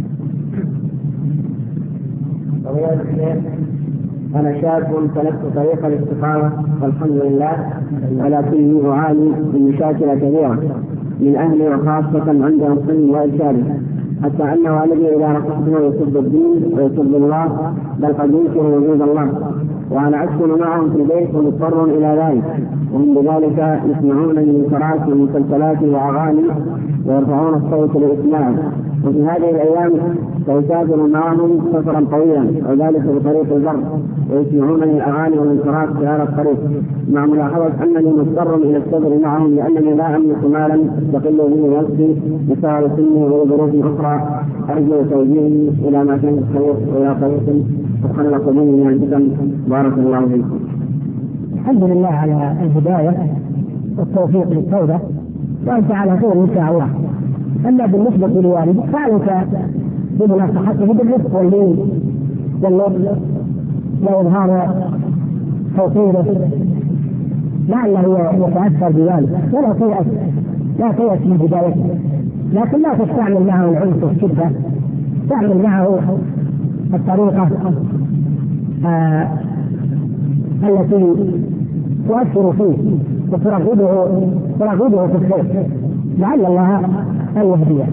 أنا شاب سلكت طريق الاستقامة والحمد لله، ولكني أعاني من مشاكل كثيرة من أهلي وخاصة عند السن وإرشاده، حتى أن والدي إذا نصحته يسب الدين ويسب الله، بل قد ينكر وجود الله، وأنا أسكن معهم في البيت ومضطر إلى ذلك، وهم بذلك يسمعون منكرات ومسلسلات وأغاني ويرفعون الصوت لإسماعهم. وفي هذه الأيام سيسافر معهم سفرا طويلا وذلك بطريق البر، ويسمعون من الأغاني والمنكرات في هذا الطريق، مع ملاحظة أنني مضطر إلى السفر معهم لأنني لا أملك مالا أستقل به نفسي بسبب سني وظروف أخرى. أرجو توجيهي إلى ما كان الخير وإلى طريق تخلق به من الفتن. بارك الله فيكم. الحمد لله على الهداية والتوفيق للتوبة، وأنت على خير إن شاء الله. أما بالنسبة لوالدك فعلك بمناصحته بالرفق واللين واللطف وإظهار توقيره لعله يتأثر بذلك ولا تيأس لا تيأس من بدايته، لكن لا تستعمل معه العنف والشدة، تعمل معه الطريقة آه التي تؤثر فيه وترغبه ترغبه في الخير لعل الله أن يهديه.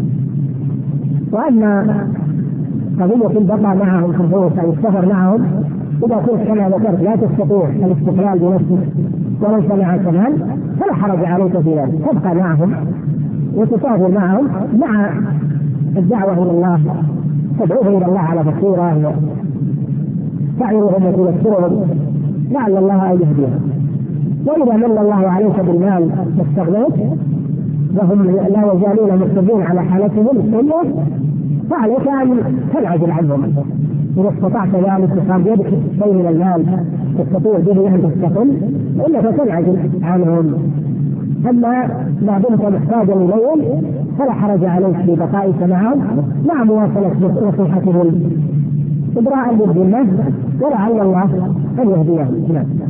وأما قضية البقاء معهم في البيت أو السفر معهم، إذا كنت كما ذكرت لا تستطيع الاستقلال بنفسك وليس معك كمان فلا حرج عليك في ذلك، تبقى معهم وتسافر معهم مع الدعوة إلى الله، تدعوهم إلى الله على بصيرة، تعظهم وتذكرهم لعل الله أن يهديهم. وإذا من الله عليك بالمال واستغنيت وهم لا يزالون مصرين على حالتهم السيئة فعليك أن تنعزل عنهم. إذا استطعت ذلك وصار بيدك شيء من المال تستطيع به أن تستقل إنك تنعزل عنهم. أما ما دمت محتاجا إليهم فلا حرج عليك في بقائك معهم مع مواصلة نصيحتهم إبراء للذمة ولعل الله أن يهديهم.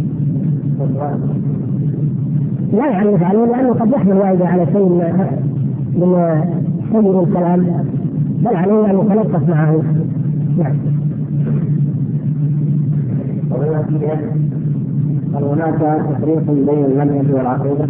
لا يعني يفعلون لأنه قد يحمل واحدة على شيء من سير الكلام، بل عليه أن يتلطف معه. نعم. هل هناك تفريق بين المنهج والعقيدة؟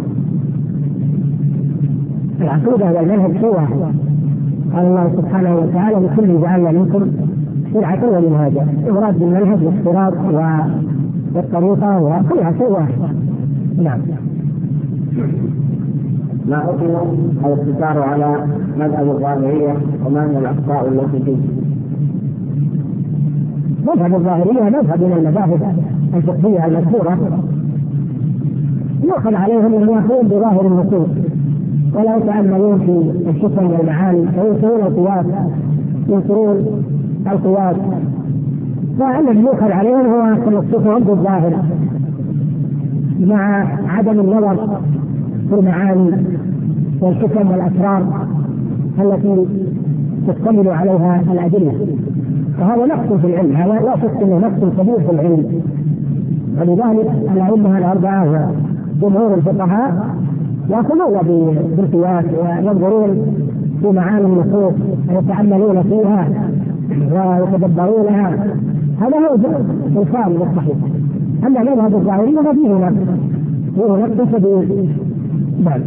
العقيدة والمنهج شيء واحد. قال الله سبحانه وتعالى لكل جعلنا منكم شرعة ومنهاجا. المراد بالمنهج والصراط والطريقة وكلها شيء واحد. نعم. ما حكم الاقتصار على مذهب الظاهرية وما هي الأخطاء التي فيه؟ مذهب الظاهرية مذهب من المذاهب الفقهية المشهورة يؤخذ عليهم أن يأخذون بظاهر النصوص ولا يتأملون في الحكم والمعاني وينكرون القياس ينكرون القياس، فالذي يؤخذ عليهم هو تمسكهم بالظاهر مع عدم النظر في المعاني والحكم والأسرار التي تشتمل عليها الأدلة. وهذا نقص في العلم، هذا لا شك انه نقص كبير في العلم. ولذلك الأئمة الأربعة وجمهور الفقهاء يأخذون بالقياس وينظرون في معاني النصوص ويتأملون فيها ويتدبرونها، هذا هو الكامل الصحيح. أما مذهب الظاهرية ففيه نقص، فيه نقص كبير. نعم.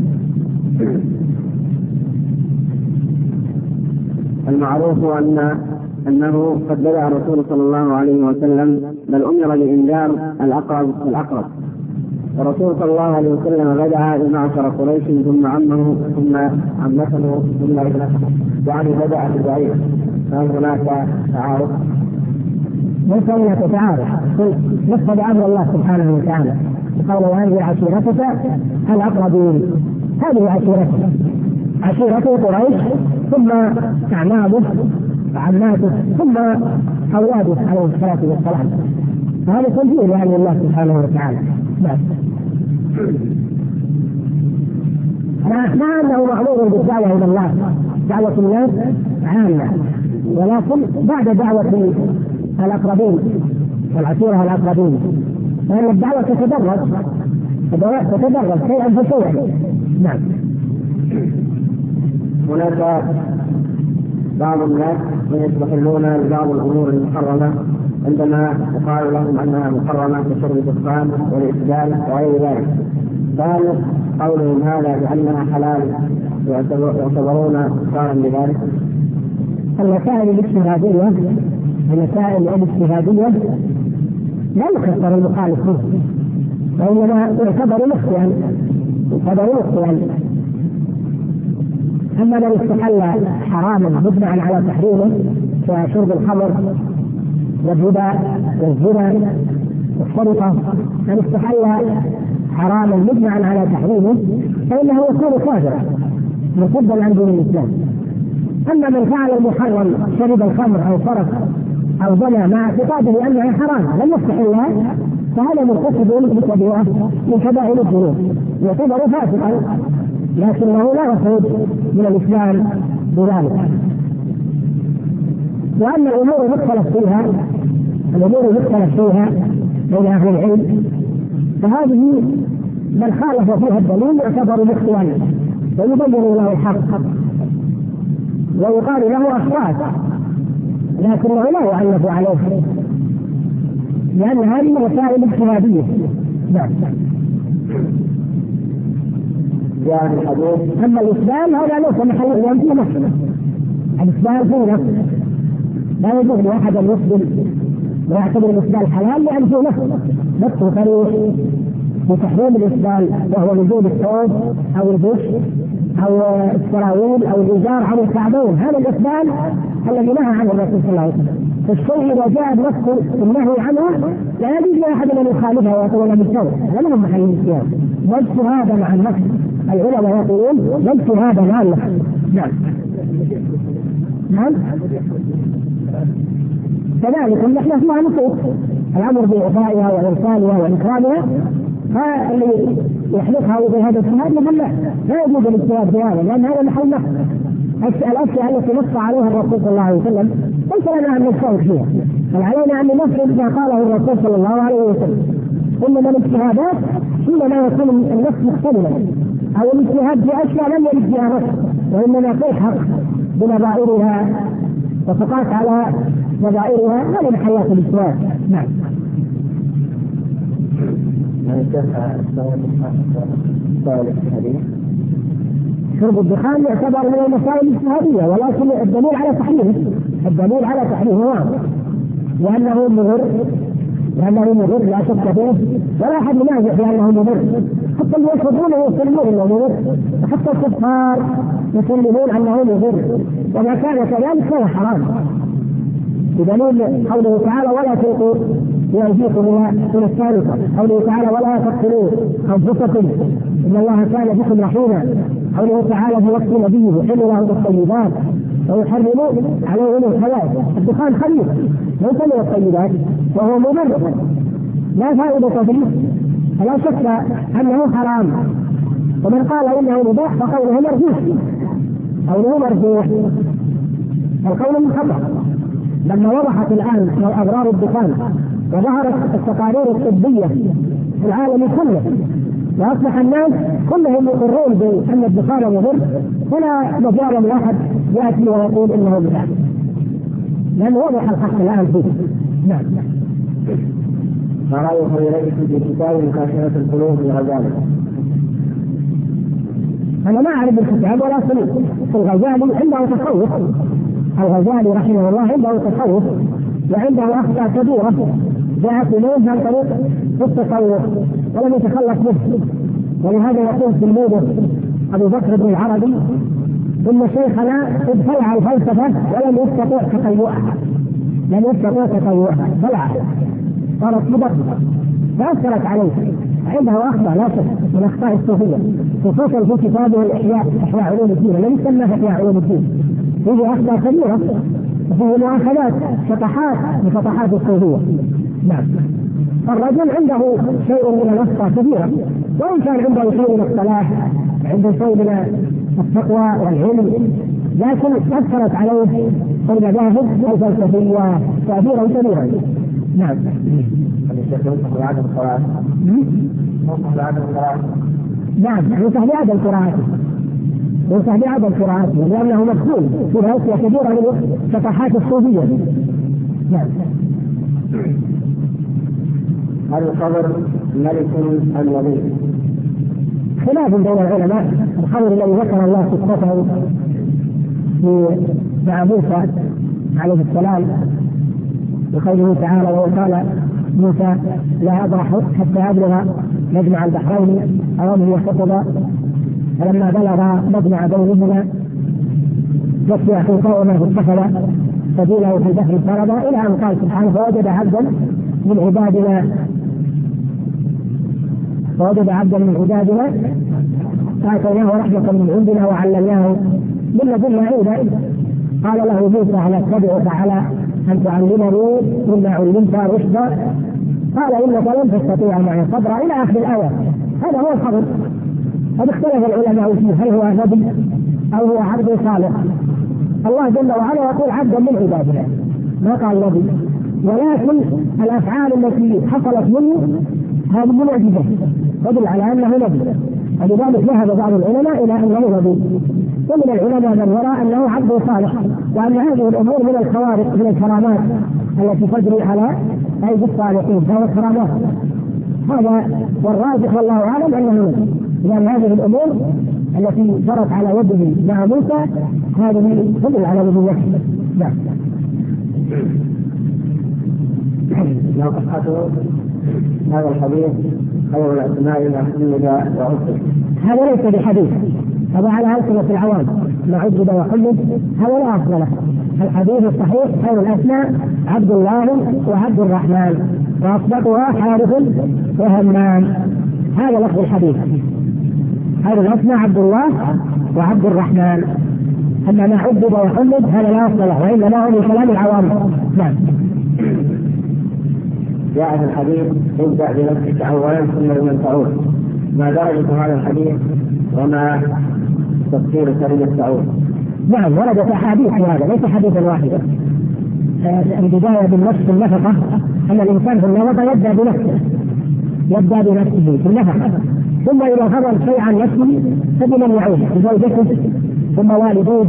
المعروف أن أنه قد بدأ الرسول صلى الله عليه وسلم بل أمر بإنذار الأقرب الأقرب، والرسول صلى الله عليه وسلم بدأ بمعشر قريش ثم عمه ثم عمته ثم ابنته، يعني بدأ بالبعيد. هل هناك تعارض؟ ليس هناك تعارض، نفذ أمر الله سبحانه وتعالى قال وأنذر عشيرتك الأقربين. هذه عشيرته عشيرته قريش ثم أعمامه وعماته ثم أولاده عليه الصلاة والسلام، فهذا تنبيه لأمر الله سبحانه وتعالى. مع أنه مأمور بالدعوة إلى الله، دعوة الناس عامة، ولكن بعد دعوة الأقربين والعشيرة الأقربين، لأن الدعوة تتدرج تتدرج شيئا فشيئا. نعم. هناك بعض الناس يستحلون بعض الأمور المحرمة عندما يقال لهم أنها محرمة كشرب الدخان والإسلام وغير ذلك، فهل قولهم هذا بأنها حلال يعتبرون كفارا بذلك؟ المسائل الاجتهادية المسائل الاجتهادية لا يكفر المخالف فيه، وإنما يعتبر مخطئا يعتبر مخطئا. أما من استحل حراما مجمعا على تحريمه كشرب الخمر والربا والزنا والسرقة، من استحل حراما مجمعا على تحريمه فإنه يكون كافرا مرتدا عن دين الإسلام. أما من فعل المحرم شرب الخمر أو سرق أو زنا مع اعتقاده أنها حرام لم يستحلها فهذا مرتكب لكبيرة من كبائر الذنوب يعتبر فاسقا، لكنه لا يخرج من الإسلام بذلك. وأن الأمور المختلف فيها الأمور المختلف فيها بين أهل العلم فهذه من خالف فيها الدليل يعتبر مخطئا ويبين له الحق ويقال له أخطأت، لكنه لا يعنف عليه لأن هذه مسائل اجتهادية. نعم. أما الإسلام هذا ليس محل اليوم في نفسه، الإسلام في نفسه لا يجوز لأحد أن يسلم ويعتبر الإسلام حلال لأن في نفسه نفسه صريح بتحريم الإسلام، وهو وجود الثوب أو البش أو السراويل أو الإزار عن الكعبين. هذا الإسلام الذي نهى عنه الرسول صلى الله عليه وسلم. فالشيء إذا جاء بنفسه النهي عنه لا يجوز لأحد أن يخالفه ويقول من ثوب، ولا من محل الإسلام. واجتهادا مع النفس، العلماء يقولون واجتهادا مع النفس. نعم. نعم. كذلك نحن فيها نصوص الأمر بإعطائها وإرسالها وإكرامها، فالذي يحلفها بهذا الاجتهاد نقول لا لا يجوز الاجتهاد في هذا لأن هذا محل نفس. الأشياء التي نص عليها الرسول صلى الله عليه وسلم ليس لنا أن نجتهد فيها، بل علينا أن ننفذ ما قاله الرسول صلى الله عليه وسلم. إنما الاجتهادات حينما يكون النص مختلفا أو الاجتهاد في أشياء لم يرد فيها نص، وإنما تلحق بنظائرها وتقاس على نظائرها، هذه محلات الاجتهاد. نعم. شرب الدخان يعتبر من المسائل الاجتهادية، ولكن الدليل على تحريمه الدليل على تحريمه واضح، لأنه مضر لأنه مضر لا شك فيه، ولا أحد ينازع بأنه مضر، حتى اللي يشربونه يسلمون أنه مضر، وحتى الكفار يسلمون أنه مضر، وما كان كذلك فهو حرام، بدليل قوله تعالى ولا تلقوا بأيديكم إلى التهلكة، قوله تعالى ولا تقتلوا أنفسكم إن الله كان بكم رحيما، قوله تعالى في وصف نبيه يحل له الطيبات ويحرمون عليهم الخبائث. الدخان خبيث ليس من الطيبات وهو مضر لا فائدة فيه، فلا شك أنه حرام، ومن قال إنه مباح فقوله مرجوح قوله مرجوح القول من خطأ. لما وضحت الآن أضرار الدخان وظهرت التقارير الطبية في العالم كله وأصبح الناس كلهم يقرون بأن الدخان مضر، فلا مجال لأحد يأتي ويقول إنه بدعة، لأن وضح الحق الآن فيه. نعم. ما رأيك إليك في كتاب مكاشفة القلوب للغزالي؟ أنا ما أعرف الكتاب ولا سمعت. الغزالي عنده تصوف، الغزالي رحمه الله عنده تصوف وعنده أخطاء كبيرة جاءت إليه عن طريق التصوف ولم يتخلص منه، ولهذا يقول تلميذه أبو بكر بن العربي إن شيخنا ابتلع الفلسفة ولم يستطيع تطوعها لم يستطيع تطوعها بلعها صارت مبطلة فأثرت عليه، عنده أخطاء لا شك من أخطاء الصوفية، خصوصا في كتابه الإحياء إحياء علوم الدين الذي يسمى إحياء علوم الدين، فيه أخطاء كبيرة وفيه مؤاخذات شطحات من شطحات الصوفية. نعم. الرجل عنده شيء من الأخطاء كبيرة، وإن كان عنده شيء من الصلاح عنده شيء من التقوى والعلم، لكن أثرت عليه المذاهب الفلسفية تأثيرا كبيرا. نعم. نعم ينصح بعدم قراءته ينصح بعدم قراءته لأنه مدخول في أشياء كبيرة من شطحات الصوفية. نعم. هل الخبر ملك الولي؟ خلاف بين العلماء. الخبر الذي ذكر الله قصته مع موسى عليه السلام بقوله تعالى وقال موسى لا أبرح حتى أبلغ مجمع البحرين أو أمضي حقبا، فلما بلغ مجمع بينهما نسي أخي قومه فاتخذ سبيله في البحر فرضا، إلى أن قال سبحانه فوجد عبدا من عبادنا فوجد عبدا من عبادنا آتيناه رحمة من عندنا وعلمناه من لدنا علما. قال له موسى هل أتبعك على أن تعلمني مما علمت رشدا؟ قال إنك لن تستطيع معي صبرا، إلى آخر الآية. هذا هو الخبر. قد اختلف العلماء فيه هل هو نبي أو هو عبد صالح. الله جل وعلا يقول عبدا من عبادنا، ما قال نبي، ولكن الأفعال التي حصلت منه هذا معجزة يدل على أنه نبي، ولذلك ذهب بعض العلماء إلى أنه نبي، ومن العلماء من يرى أنه عبد صالح، وأن هذه الأمور من الخوارق من الكرامات التي تجري على أيدي الصالحين، فهو كرامات. هذا والراجح والله أعلم أنه نبي، لأن هذه الأمور التي جرت على يده مع موسى هذه تدل على نبوته. نعم. لو صحته هذا الحديث خير الأسماء محمد وعبد، هذا ليس بحديث، هذا على ألسنة العوام، ما عبد وحمد هذا لا أصل له. الحديث الصحيح خير الأسماء عبد الله وعبد الرحمن، وأصدقها حارث وهمام، هذا لفظ الحديث. هذا الأسماء عبد الله وعبد الرحمن، أما ما عبد وحمد هذا لا أصل له، وإنما هو من كلام العوام. نعم. جاء في الحديث ابدأ بنفسك أولا ثم بمن تعود، ما درجة هذا الحديث وما تفسير كلمة تعود؟ نعم، وردت أحاديث في هذا، ليس حديثا واحدا. البداية بالنفس في النفقة، أن الإنسان في النفقة يبدأ بنفسه، يبدأ بنفسه في النفقة، ثم إذا فضل شيء عن نفسه فبمن يعود؟ بزوجته، ثم والديه،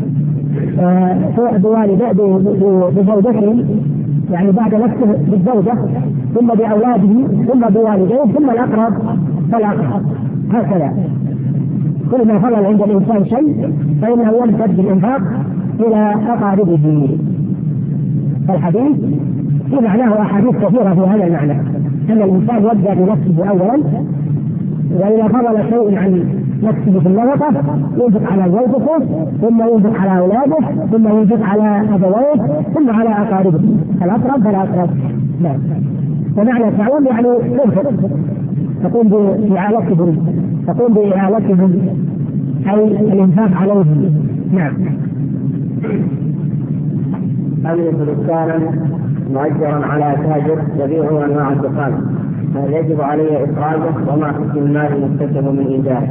بزوجته يعني بعد نفسه بالزوجة، ثم بأولاده، ثم بوالديه، ثم الأقرب فالأقرب، هكذا. كل ما فضل عند الإنسان شيء فإنه يمتد بالإنفاق إلى أقاربه. فالحديث في معناه أحاديث كثيرة في هذا المعنى، أن الإنسان يبدأ بنفسه أولا، وإذا فضل شيء عن نفسه في النفقة ينفق على زوجته، ثم ينفق على أولاده، ثم ينفق على أبويه، ثم على أقاربه، الأقرب فالأقرب. نعم. ومعنى تعود يعني تنفق، تقوم بإعالتهم، تقوم بإعالتهم أي الإنفاق عليهم. نعم. أملك دكانا مؤجرا على تاجر يبيع أنواع الدخان، هل يجب علي إخراجه وما حكم المال المكتسب من إيجاره؟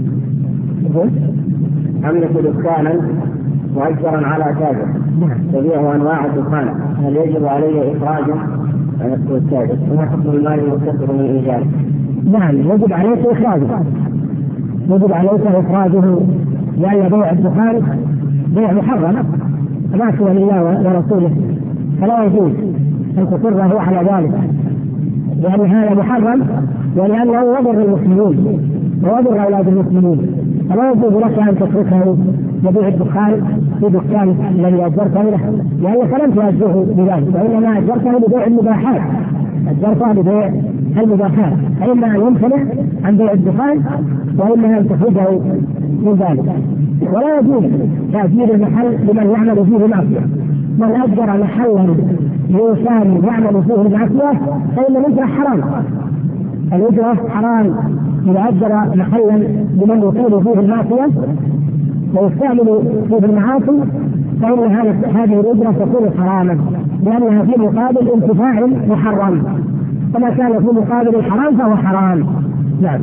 أملك دكانا مؤجرا على تاجر يبيع أنواع الدخان، هل يجب علي إخراجه عن التاجر وما حكم المال المكتسب من إيجاره؟ نعم، يجب عليك إخراجه، يجب عليك إخراجه، لأن بيع الدخان بيع محرم ما سوى لله ورسوله، فلا يجوز أن تصره على ذلك، لأن هذا محرم، ولأنه يضر المسلمين ويضر أولاد المسلمين، فلا يجوز لك أن تتركه يبيع الدخان في دكان الذي أجرته له، لأنك لم تؤجره بذلك، وإنما أجرته لبيع المباحات، أجرته لبيع المباحات، فإما أن يمتنع عن بيع الدخان وإما أن تخرجه من ذلك. ولا يجوز تأجير المحل لمن يعمل فيه معصية. من أجر محلا لإنسان يعمل فيه المعصية فإن الأجرة حرام، الأجرة حرام. إذا أجر محلا لمن يقيم فيه المعصية ويستعمل فيه المعاصي فإن هذه الأجرة تكون حراما، لأنها في مقابل انتفاع محرم، فما كان في مقابل الحرام فهو حرام. نعم.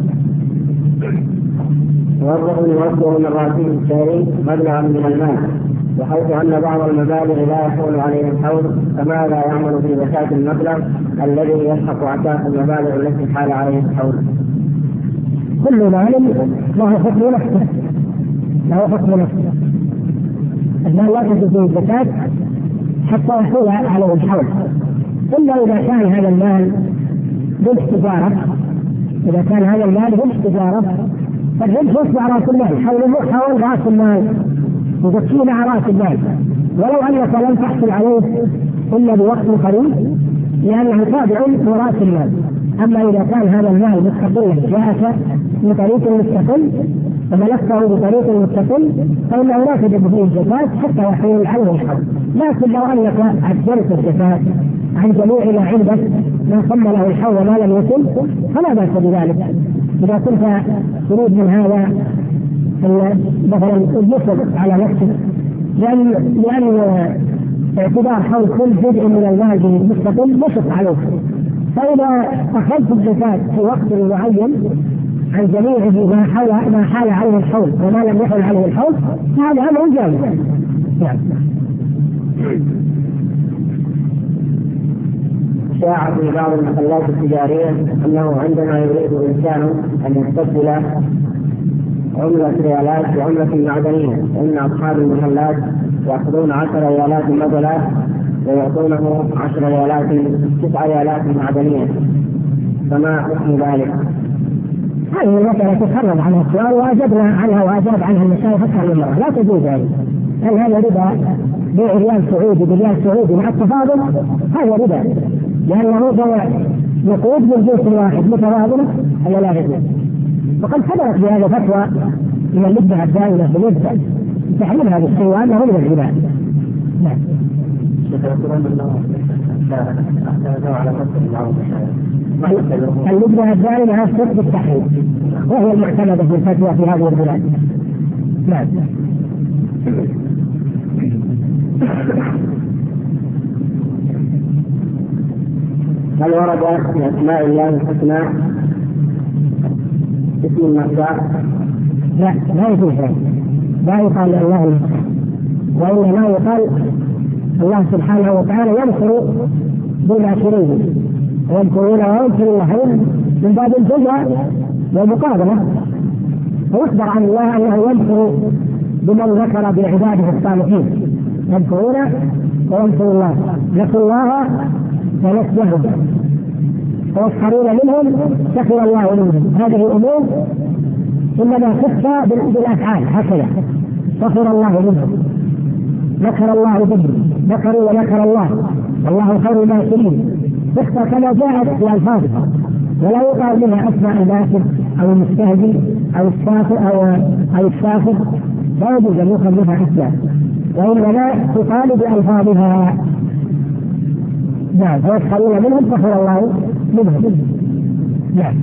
والرجل يوفر من راتبه الشهري مبلغا من المال، وحيث أن بعض المبالغ لا يحول عليه الحول، فماذا يعمل في زكاة المبلغ الذي يلحق عتاق المبالغ التي حال عليه الحول؟ كل مال له حكم نفسه، له حكم نفسه. المال لا تجوز فيه الزكاة حتى يحول عليه الحول، إلا إذا كان هذا المال ربح تجارة. إذا كان هذا المال ربح تجارة فالربح يتبع رأس المال، حوله حول رأس المال، يزكيه مع رأس المال، ولو أنك لم تحصل عليه إلا بوقت قريب لأنه تابع لرأس المال. أما إذا كان هذا المال مستقلا جاءك بطريق مستقل وملكته بطريق مستقل فإنه لا تجب فيه الزكاة حتى يحول عليه الحول. لكن لو أنك عجلت الزكاة عن جميع ما عندك من ثم له الحول وما لم يتم فلا بأس بذلك. إذا كنت تريد من هذا مثلا النصب على نفسك، لأن لأن اعتبار حول كل جزء من المال بالمستقل نصب عليه، فإذا أخذت الزكاة في وقت معين عن جميعه ما حال ما حال عليه الحول وما لم يحل عليه الحول فهذا أمر جائز. شاع في بعض المحلات التجارية أنه عندما يريد إنسان أن يستبدل عملة ريالات بعملة معدنية، فإن أصحاب المحلات يأخذون عشر ريالات بدلا ويعطونه عشر ريالات تسع ريالات معدنية، فما حكم ذلك؟ هذه المسألة تخرج عنها السؤال وأجبنا عنها وأجاب عنها المشايخ أكثر من مرة، لا تجوز ذلك. هل هذا ربا؟ بيع ريال سعودي بريال سعودي مع التفاضل هذا ربا، لأنه بيع نقود من جنس واحد متفاضلة ولا لا يجوز. وقد صدرت بهذا فتوى من اللجنة الدائمة بالنسبة تحريم هذا الشيء وأنه من الربا. نعم. اللجنة الدائمة أفتت بالتحريم وهي المعتمدة في الفتوى في هذه البلاد. نعم. هل ورد في أسماء الله الحسنى اسم المفتاح؟ لا، لا يجوز هذا، لا يقال الله المفتاح، وإنما يقال الله سبحانه وتعالى يمكر بالماكرين ويمكرون ويمكر الله من باب الجزاء والمقابلة، ويخبر عن الله أنه يمكر بمن ذكر بعباده الصالحين، يمكرون ويمكر الله، نسوا الله ونسيهم ويسخرون منهم سخر الله منهم. هذه الأمور إنما تخفى بالأفعال هكذا، سخر الله منهم، ذكر الله بهم، ذكروا وذكر الله والله خير الماكرين، تخفى كما جاءت في ألفاظها، ولا يقال منها أسماء الماكر أو المستهزئ أو السافر أو أو السافر، لا يجوز أن يؤخذ منها أسماء، وإنما تقال بألفاظها. نعم، ويسخرون منهم سخر الله منهم. نعم.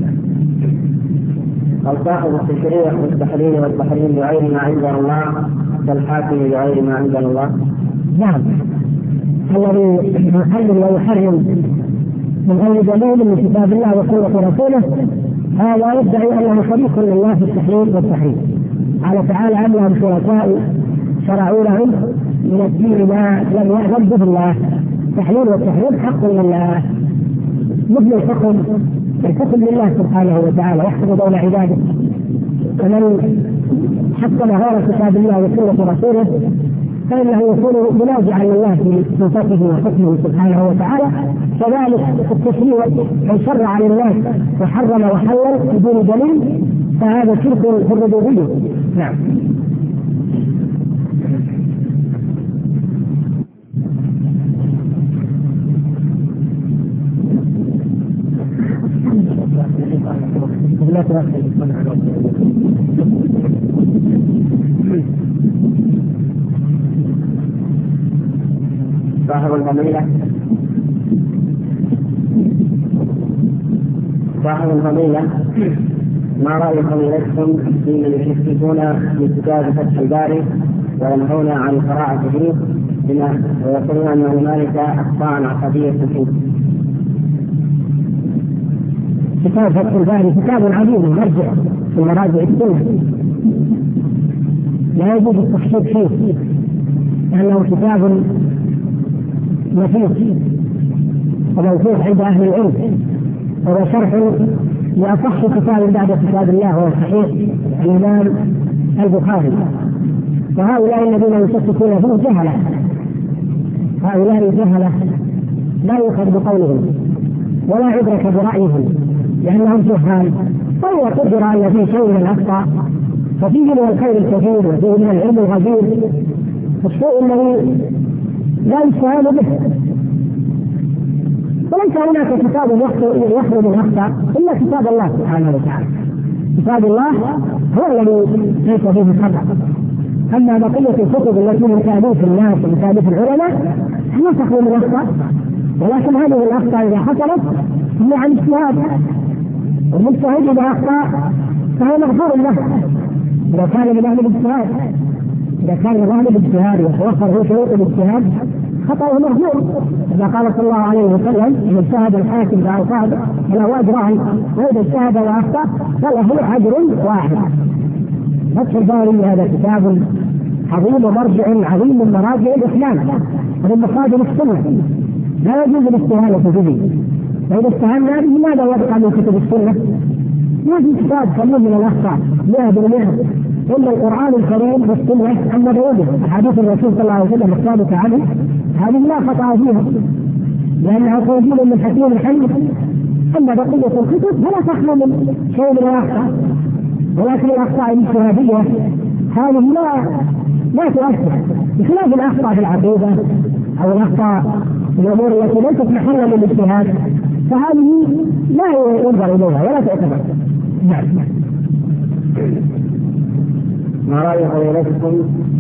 الصاحب التشريع والتحليل والتحريم بغير ما أنزل الله كالحاكم بغير ما أنزل الله. نعم، الذي يحلل ويحرم من غير دليل من كتاب الله وسنة رسوله هذا يدعي أنه شريك لله في التحليل والتحريم. قال تعالى أم لهم شركاء شرعوا لهم من الدين ما لم يأذن به الله. التحليل والتحريم حق لله، مثل الحكم الحكم لله سبحانه وتعالى يحكم بين عباده، فمن حكم غير كتاب الله وسنة رسوله فإنه يكون منازعا لله في صفاته وحكمه سبحانه وتعالى. كذلك في التشريع من شرع للناس وحرم وحلل بدون دليل فهذا شرك في الربوبية. نعم. صاحب الفضيلة صاحب الفضيلة ما رأي فضيلتكم في من يشككون في كتاب فتح الباري وينهون عن القراءة فيه بما ويقولون أن هنالك أخطاء عقدية فيه؟ كتاب فتح الباري كتاب عظيم مرجع في مراجع السنة، لا يجوز التشكيك فيه لأنه كتاب نفيس وموثوق عند أهل العلم، وهو شرح لأصح كتاب بعد كتاب الله وهو صحيح الإمام البخاري. وهؤلاء الذين يشككون فيه جهلة، هؤلاء الجهلة لا يؤخذ بقولهم ولا عبرة برأيهم لأنهم جهال، فهو قدر أن فيه شيء من الأخطاء وفيه من الخير الكثير وفيه من العلم الغزير، الشيء الذي لا يستهان به. وليس هناك كتاب يخرج من الأخطاء إلا كتاب الله سبحانه وتعالى. كتاب الله هو الذي ليس فيه خطأ، أما بقية الكتب التي من تأليف الناس ومن تأليف العلماء لا تخلو من الأخطاء، ولكن هذه الأخطاء إذا حصلت هي عن اجتهاد، والمجتهد إذا أخطأ فهو مغفور له إذا كان من أهل الاجتهاد. إذا كان من أهل الاجتهاد وتوفر له شروط الاجتهاد خطأه مغفور. إذا قال صلى الله عليه وسلم إن اجتهد الحاكم فأصاب فله أجران، وإذا اجتهد وأخطأ فله أجر واحد. فتح الباري هذا كتاب عظيم ومرجع عظيم من مراجع الإسلام ومن مصادر السنة، لا يجوز الاستهانة به. فإذا استهنا لماذا يبقى من كتب السنة؟ ما في كتاب كامل من الأخطاء مئة بالمئة إلا القرآن الكريم والسنة أما بيده أحاديث الرسول صلى الله عليه وسلم الثابتة عنه هذه لا خطأ فيها لأنها توجيه من حكيم الحي. أما بقية الكتب فلا تخلو من شيء من الأخطاء، ولكن الأخطاء الاجتهادية هذه لا لا تؤثر بخلاف الأخطاء في العقيدة أو الأخطاء في الأمور التي ليست محلا للاجتهاد فهذه لا ينظر إليها ولا تعتبر. نعم. ما رأي حضرتكم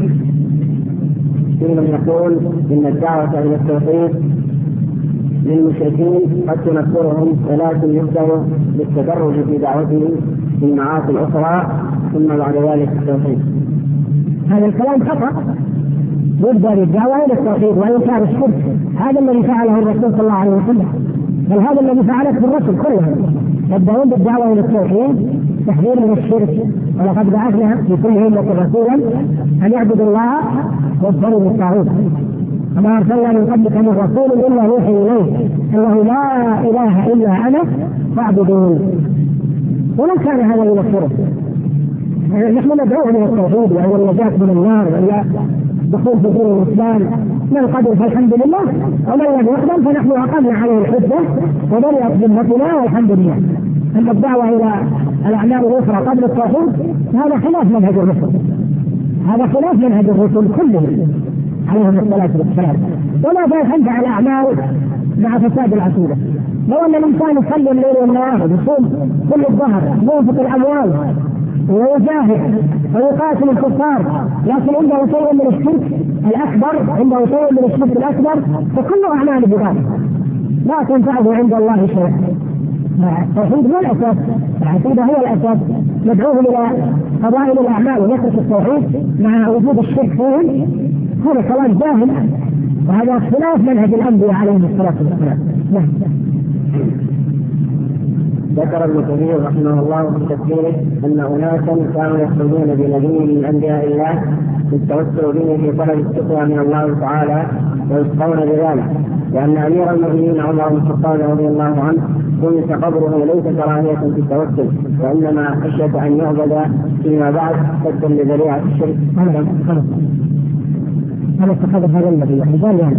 في من يقول إن الدعوة إلى التوحيد للمشركين قد تنفرهم ولكن يبدأ بالتدرج في دعوتهم في المعاصي الأخرى ثم بعد ذلك التوحيد؟ هذا الكلام خطأ. يبدأ بالدعوة إلى التوحيد وإنكار الشرك، هذا الذي فعله الرسول صلى الله عليه وسلم، بل هذا الذي فعله الرسل كلهم يبدأون بالدعوة إلى التوحيد تحذير من الشرك. ولقد بعثنا في كل أمة رسولا أن يعبدوا الله واجتنبوا الطاغوت وما أرسلنا من قبلك من رسول إلا نوحي إليه أنه لا إله إلا أنا فاعبدون. ولو كان هذا من الشرك نحن ندعوه إلى التوحيد وهو النجاة من النار وإلى دخول في دين الإسلام. من قبل فالحمد لله، ومن لم يقبل فنحن أقمنا عليه الحجة وبرئت ذمتنا والحمد لله. أما الدعوة إلى الأعمال الأخرى قبل التوحيد هذا خلاف منهج الرسل، هذا خلاف منهج الرسل كلهم عليهم الصلاة والسلام. ولا تنفع الأعمال مع فساد العقيدة. لو أن الإنسان يصلي الليل والنهار ويصوم كل الظهر وينفق الأموال ويجاهد ويقاتل الكفار لكن عنده شيء من الشرك الأكبر، عنده شيء من الشرك الأكبر، فكل أعماله بذلك لا تنفعه عند الله شيء. التوحيد هو الأساس، العقيدة هو الأساس. ندعوهم إلى فضائل الأعمال ونترك التوحيد مع وجود الشرك فيهم، هذا كلام جاهل وهذا خلاف منهج الأنبياء عليهم الصلاة والسلام. ذكر ابن كثير رحمه الله في تفسيره أن أناسا كانوا يخرجون بنبي من أنبياء الله للتوسل به في طلب التقوى من الله تعالى ويسقون بذلك، لأن أمير المؤمنين عمر بن الخطاب رضي الله عنه كنت قبره ليس كراهية في التوسل وإنما خشية أن يعبد فيما بعد سدا لذريعة الشرك. هذا استخدم هذا النبي يعني قال يعني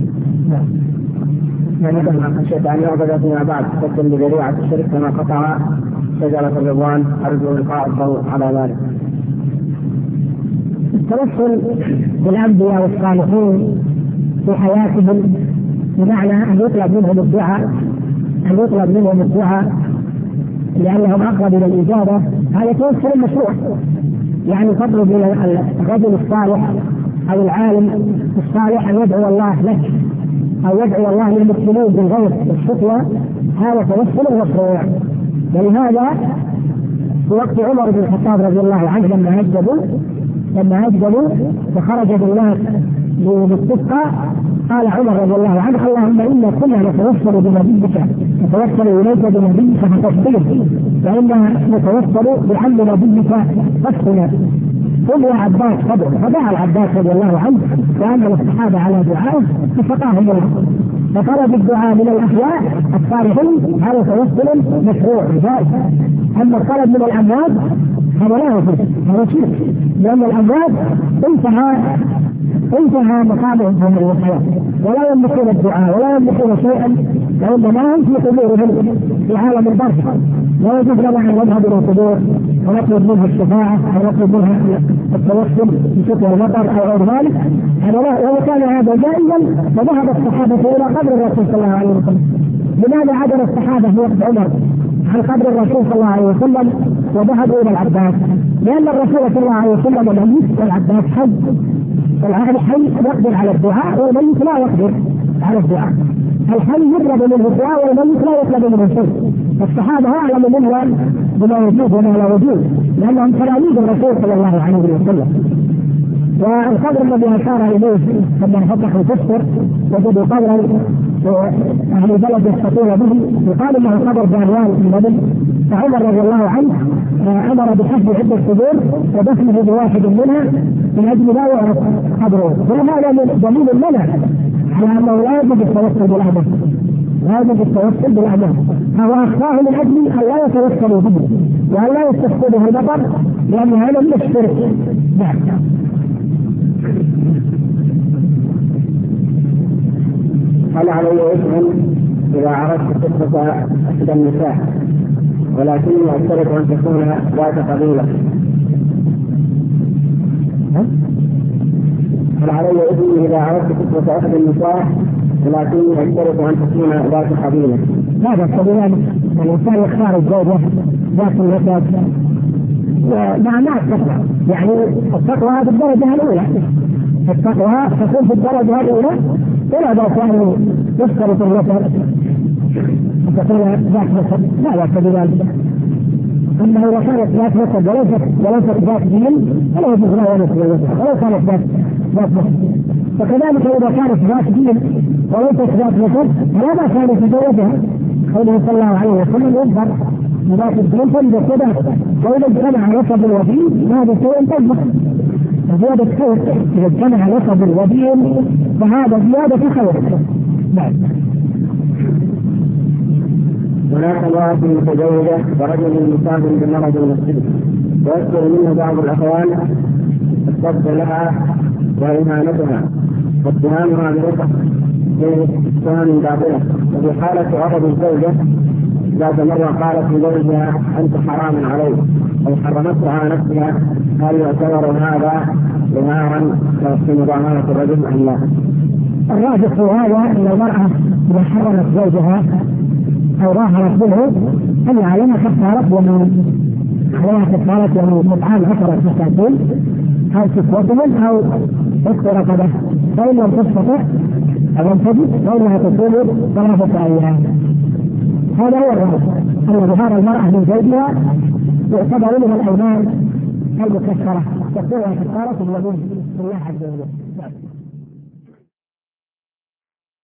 يعني خشية أن يعبد فيما بعد سدا لذريعة الشرك كما قطع شجرة الرضوان أرجو لقاء الضوء على ذلك. التوسل بالأنبياء والصالحين في حياتهم بمعنى أن يطلب منهم الدعاء أن يطلب منهم الدعاء لأنهم أقرب إلى الإجابة، هذا توسل مشروع. يعني تطلب من الرجل الصالح أو العالم الصالح أن يدعو الله لك أو يدعو الله للمسلمين بالغير والشكوى، هذا توسل مشروع. ولهذا في وقت عمر بن الخطاب رضي الله عنه لما هجبوا لما هجبوا وخرج بالناس للاستسقاء قال عمر رضي الله عنه اللهم إنا كنا نتوسل بنبيك نتوسل إليك بنبيك فتصبره وإنا نتوسل بعم نبيك فاسقنا. قل يا عباس صبر، فدعا العباس رضي الله عنه وأمن الصحابة على دعائه فسقاهم الله. فطلب الدعاء من الأحياء الصالحين هذا توسل مشروع جائز. أما الطلب من الأموات هذا لا يجوز، هذا شرك، لأن الأموات انتهى انتهى مقامهم في هذه الحياة ولا يملكون الدعاء ولا يملكون شيئا، وإنما هم في قبورهم في عالم البرزخ. لا يجوز لنا أن نذهب إلى القبور ونطلب منها الشفاعة أو نطلب منها التوسل بشكوى المطر أو غير ذلك. ولو كان هذا جائزا فذهب الصحابة إلى قبر الرسول صلى الله عليه وسلم. لماذا عدل الصحابة في وقت عمر عن قبر الرسول صلى الله عليه وسلم وذهبوا إلى العباس؟ لأن الرسول صلى الله عليه وسلم ميت والعباس حي، والعالم حي يقدر على الدعاء والميت لا يقدر على الدعاء. الحي يطلب منه الدعاء والميت لا يطلب منه شيء. الصحابة أعلم منها بما يجوز وما لا يجوز لأنهم تلاميذ الرسول صلى الله عليه وسلم. والقبر الذي أشار إليه لما فتحوا تفسر وجدوا قبرا أهل البلد يستطيعون به يقال أنه قبر بعنوان النبي. فعمر رضي الله عنه أمر بحفظ عدة قبور ودفنه بواحد منها من أجل لا يعرف قبره. وهذا دليل لنا على أنه لا يجب التوسل بالأعمال، لا يجب التوسل بالأعمال، فهو أخفاه من أجل أن لا يتوسلوا به وأن لا يستفسدوا المطر، لأن هذا من الشرك. نعم. هل علي إثم إذا عرفت قصة إحدى النساء ولكني أشترط أن تكون ذات قبيلة؟ هل علي إثم إذا عرفت قصة إحدى النساء ولكني أشترط أن تكون ذات قبيلة؟ هذا القبيلة الإنسان يختار الزوجة ذات النسب ومعناه التقوى، يعني التقوى هذه الدرجة الأولى، التقوى تكون في الدرجة الأولى ولا ذا كان يشترط النسب تكون ذات نسب، لا ذاك بذلك. أما إذا كانت ذات نسب وليست وليست ذات دين فلا يجوز لها ونسب ولو كانت ذات ذات نسب. فكذلك إذا كانت ذات دين وليست ذات نسب فلا بأس أن يتزوجها، قوله صلى الله عليه وسلم يظهر ذات الدين فإذا صدق وإذا اجتمع نسب الودين هذا شيء طبق زيادة خير، إذا اجتمع نسب الودين فهذا زيادة خير. نعم. هناك امرأة متزوجة ورجل مصاب بمرض نفسي ويذكر منه بعض الأخوان الصد لها وإهانتها واتهامها برفق باتهام باطلة. وفي حالة غضب الزوجة ذات مرة قالت لزوجها أنت حرام علي أو حرمته على نفسها، هل يعتبر هذا ظهارا في مضاهرة الرجل أم لا؟ الراجح في هذا أن المرأة إذا حرمت زوجها أو ظاهرت به أن عليها كفارة يمين، عليها كفارة يمين إطعام عشرة مساكين أو كسوتهم أو عتق رقبة، فإن لم تستطع أو لم تجد فإنها تصوم ثلاثة أيام. هذا هو الرأي أن ظهار المرأة من زوجها يعتبر من الأيمان المكفرة تكون كفارة اليمين بالله عز وجل.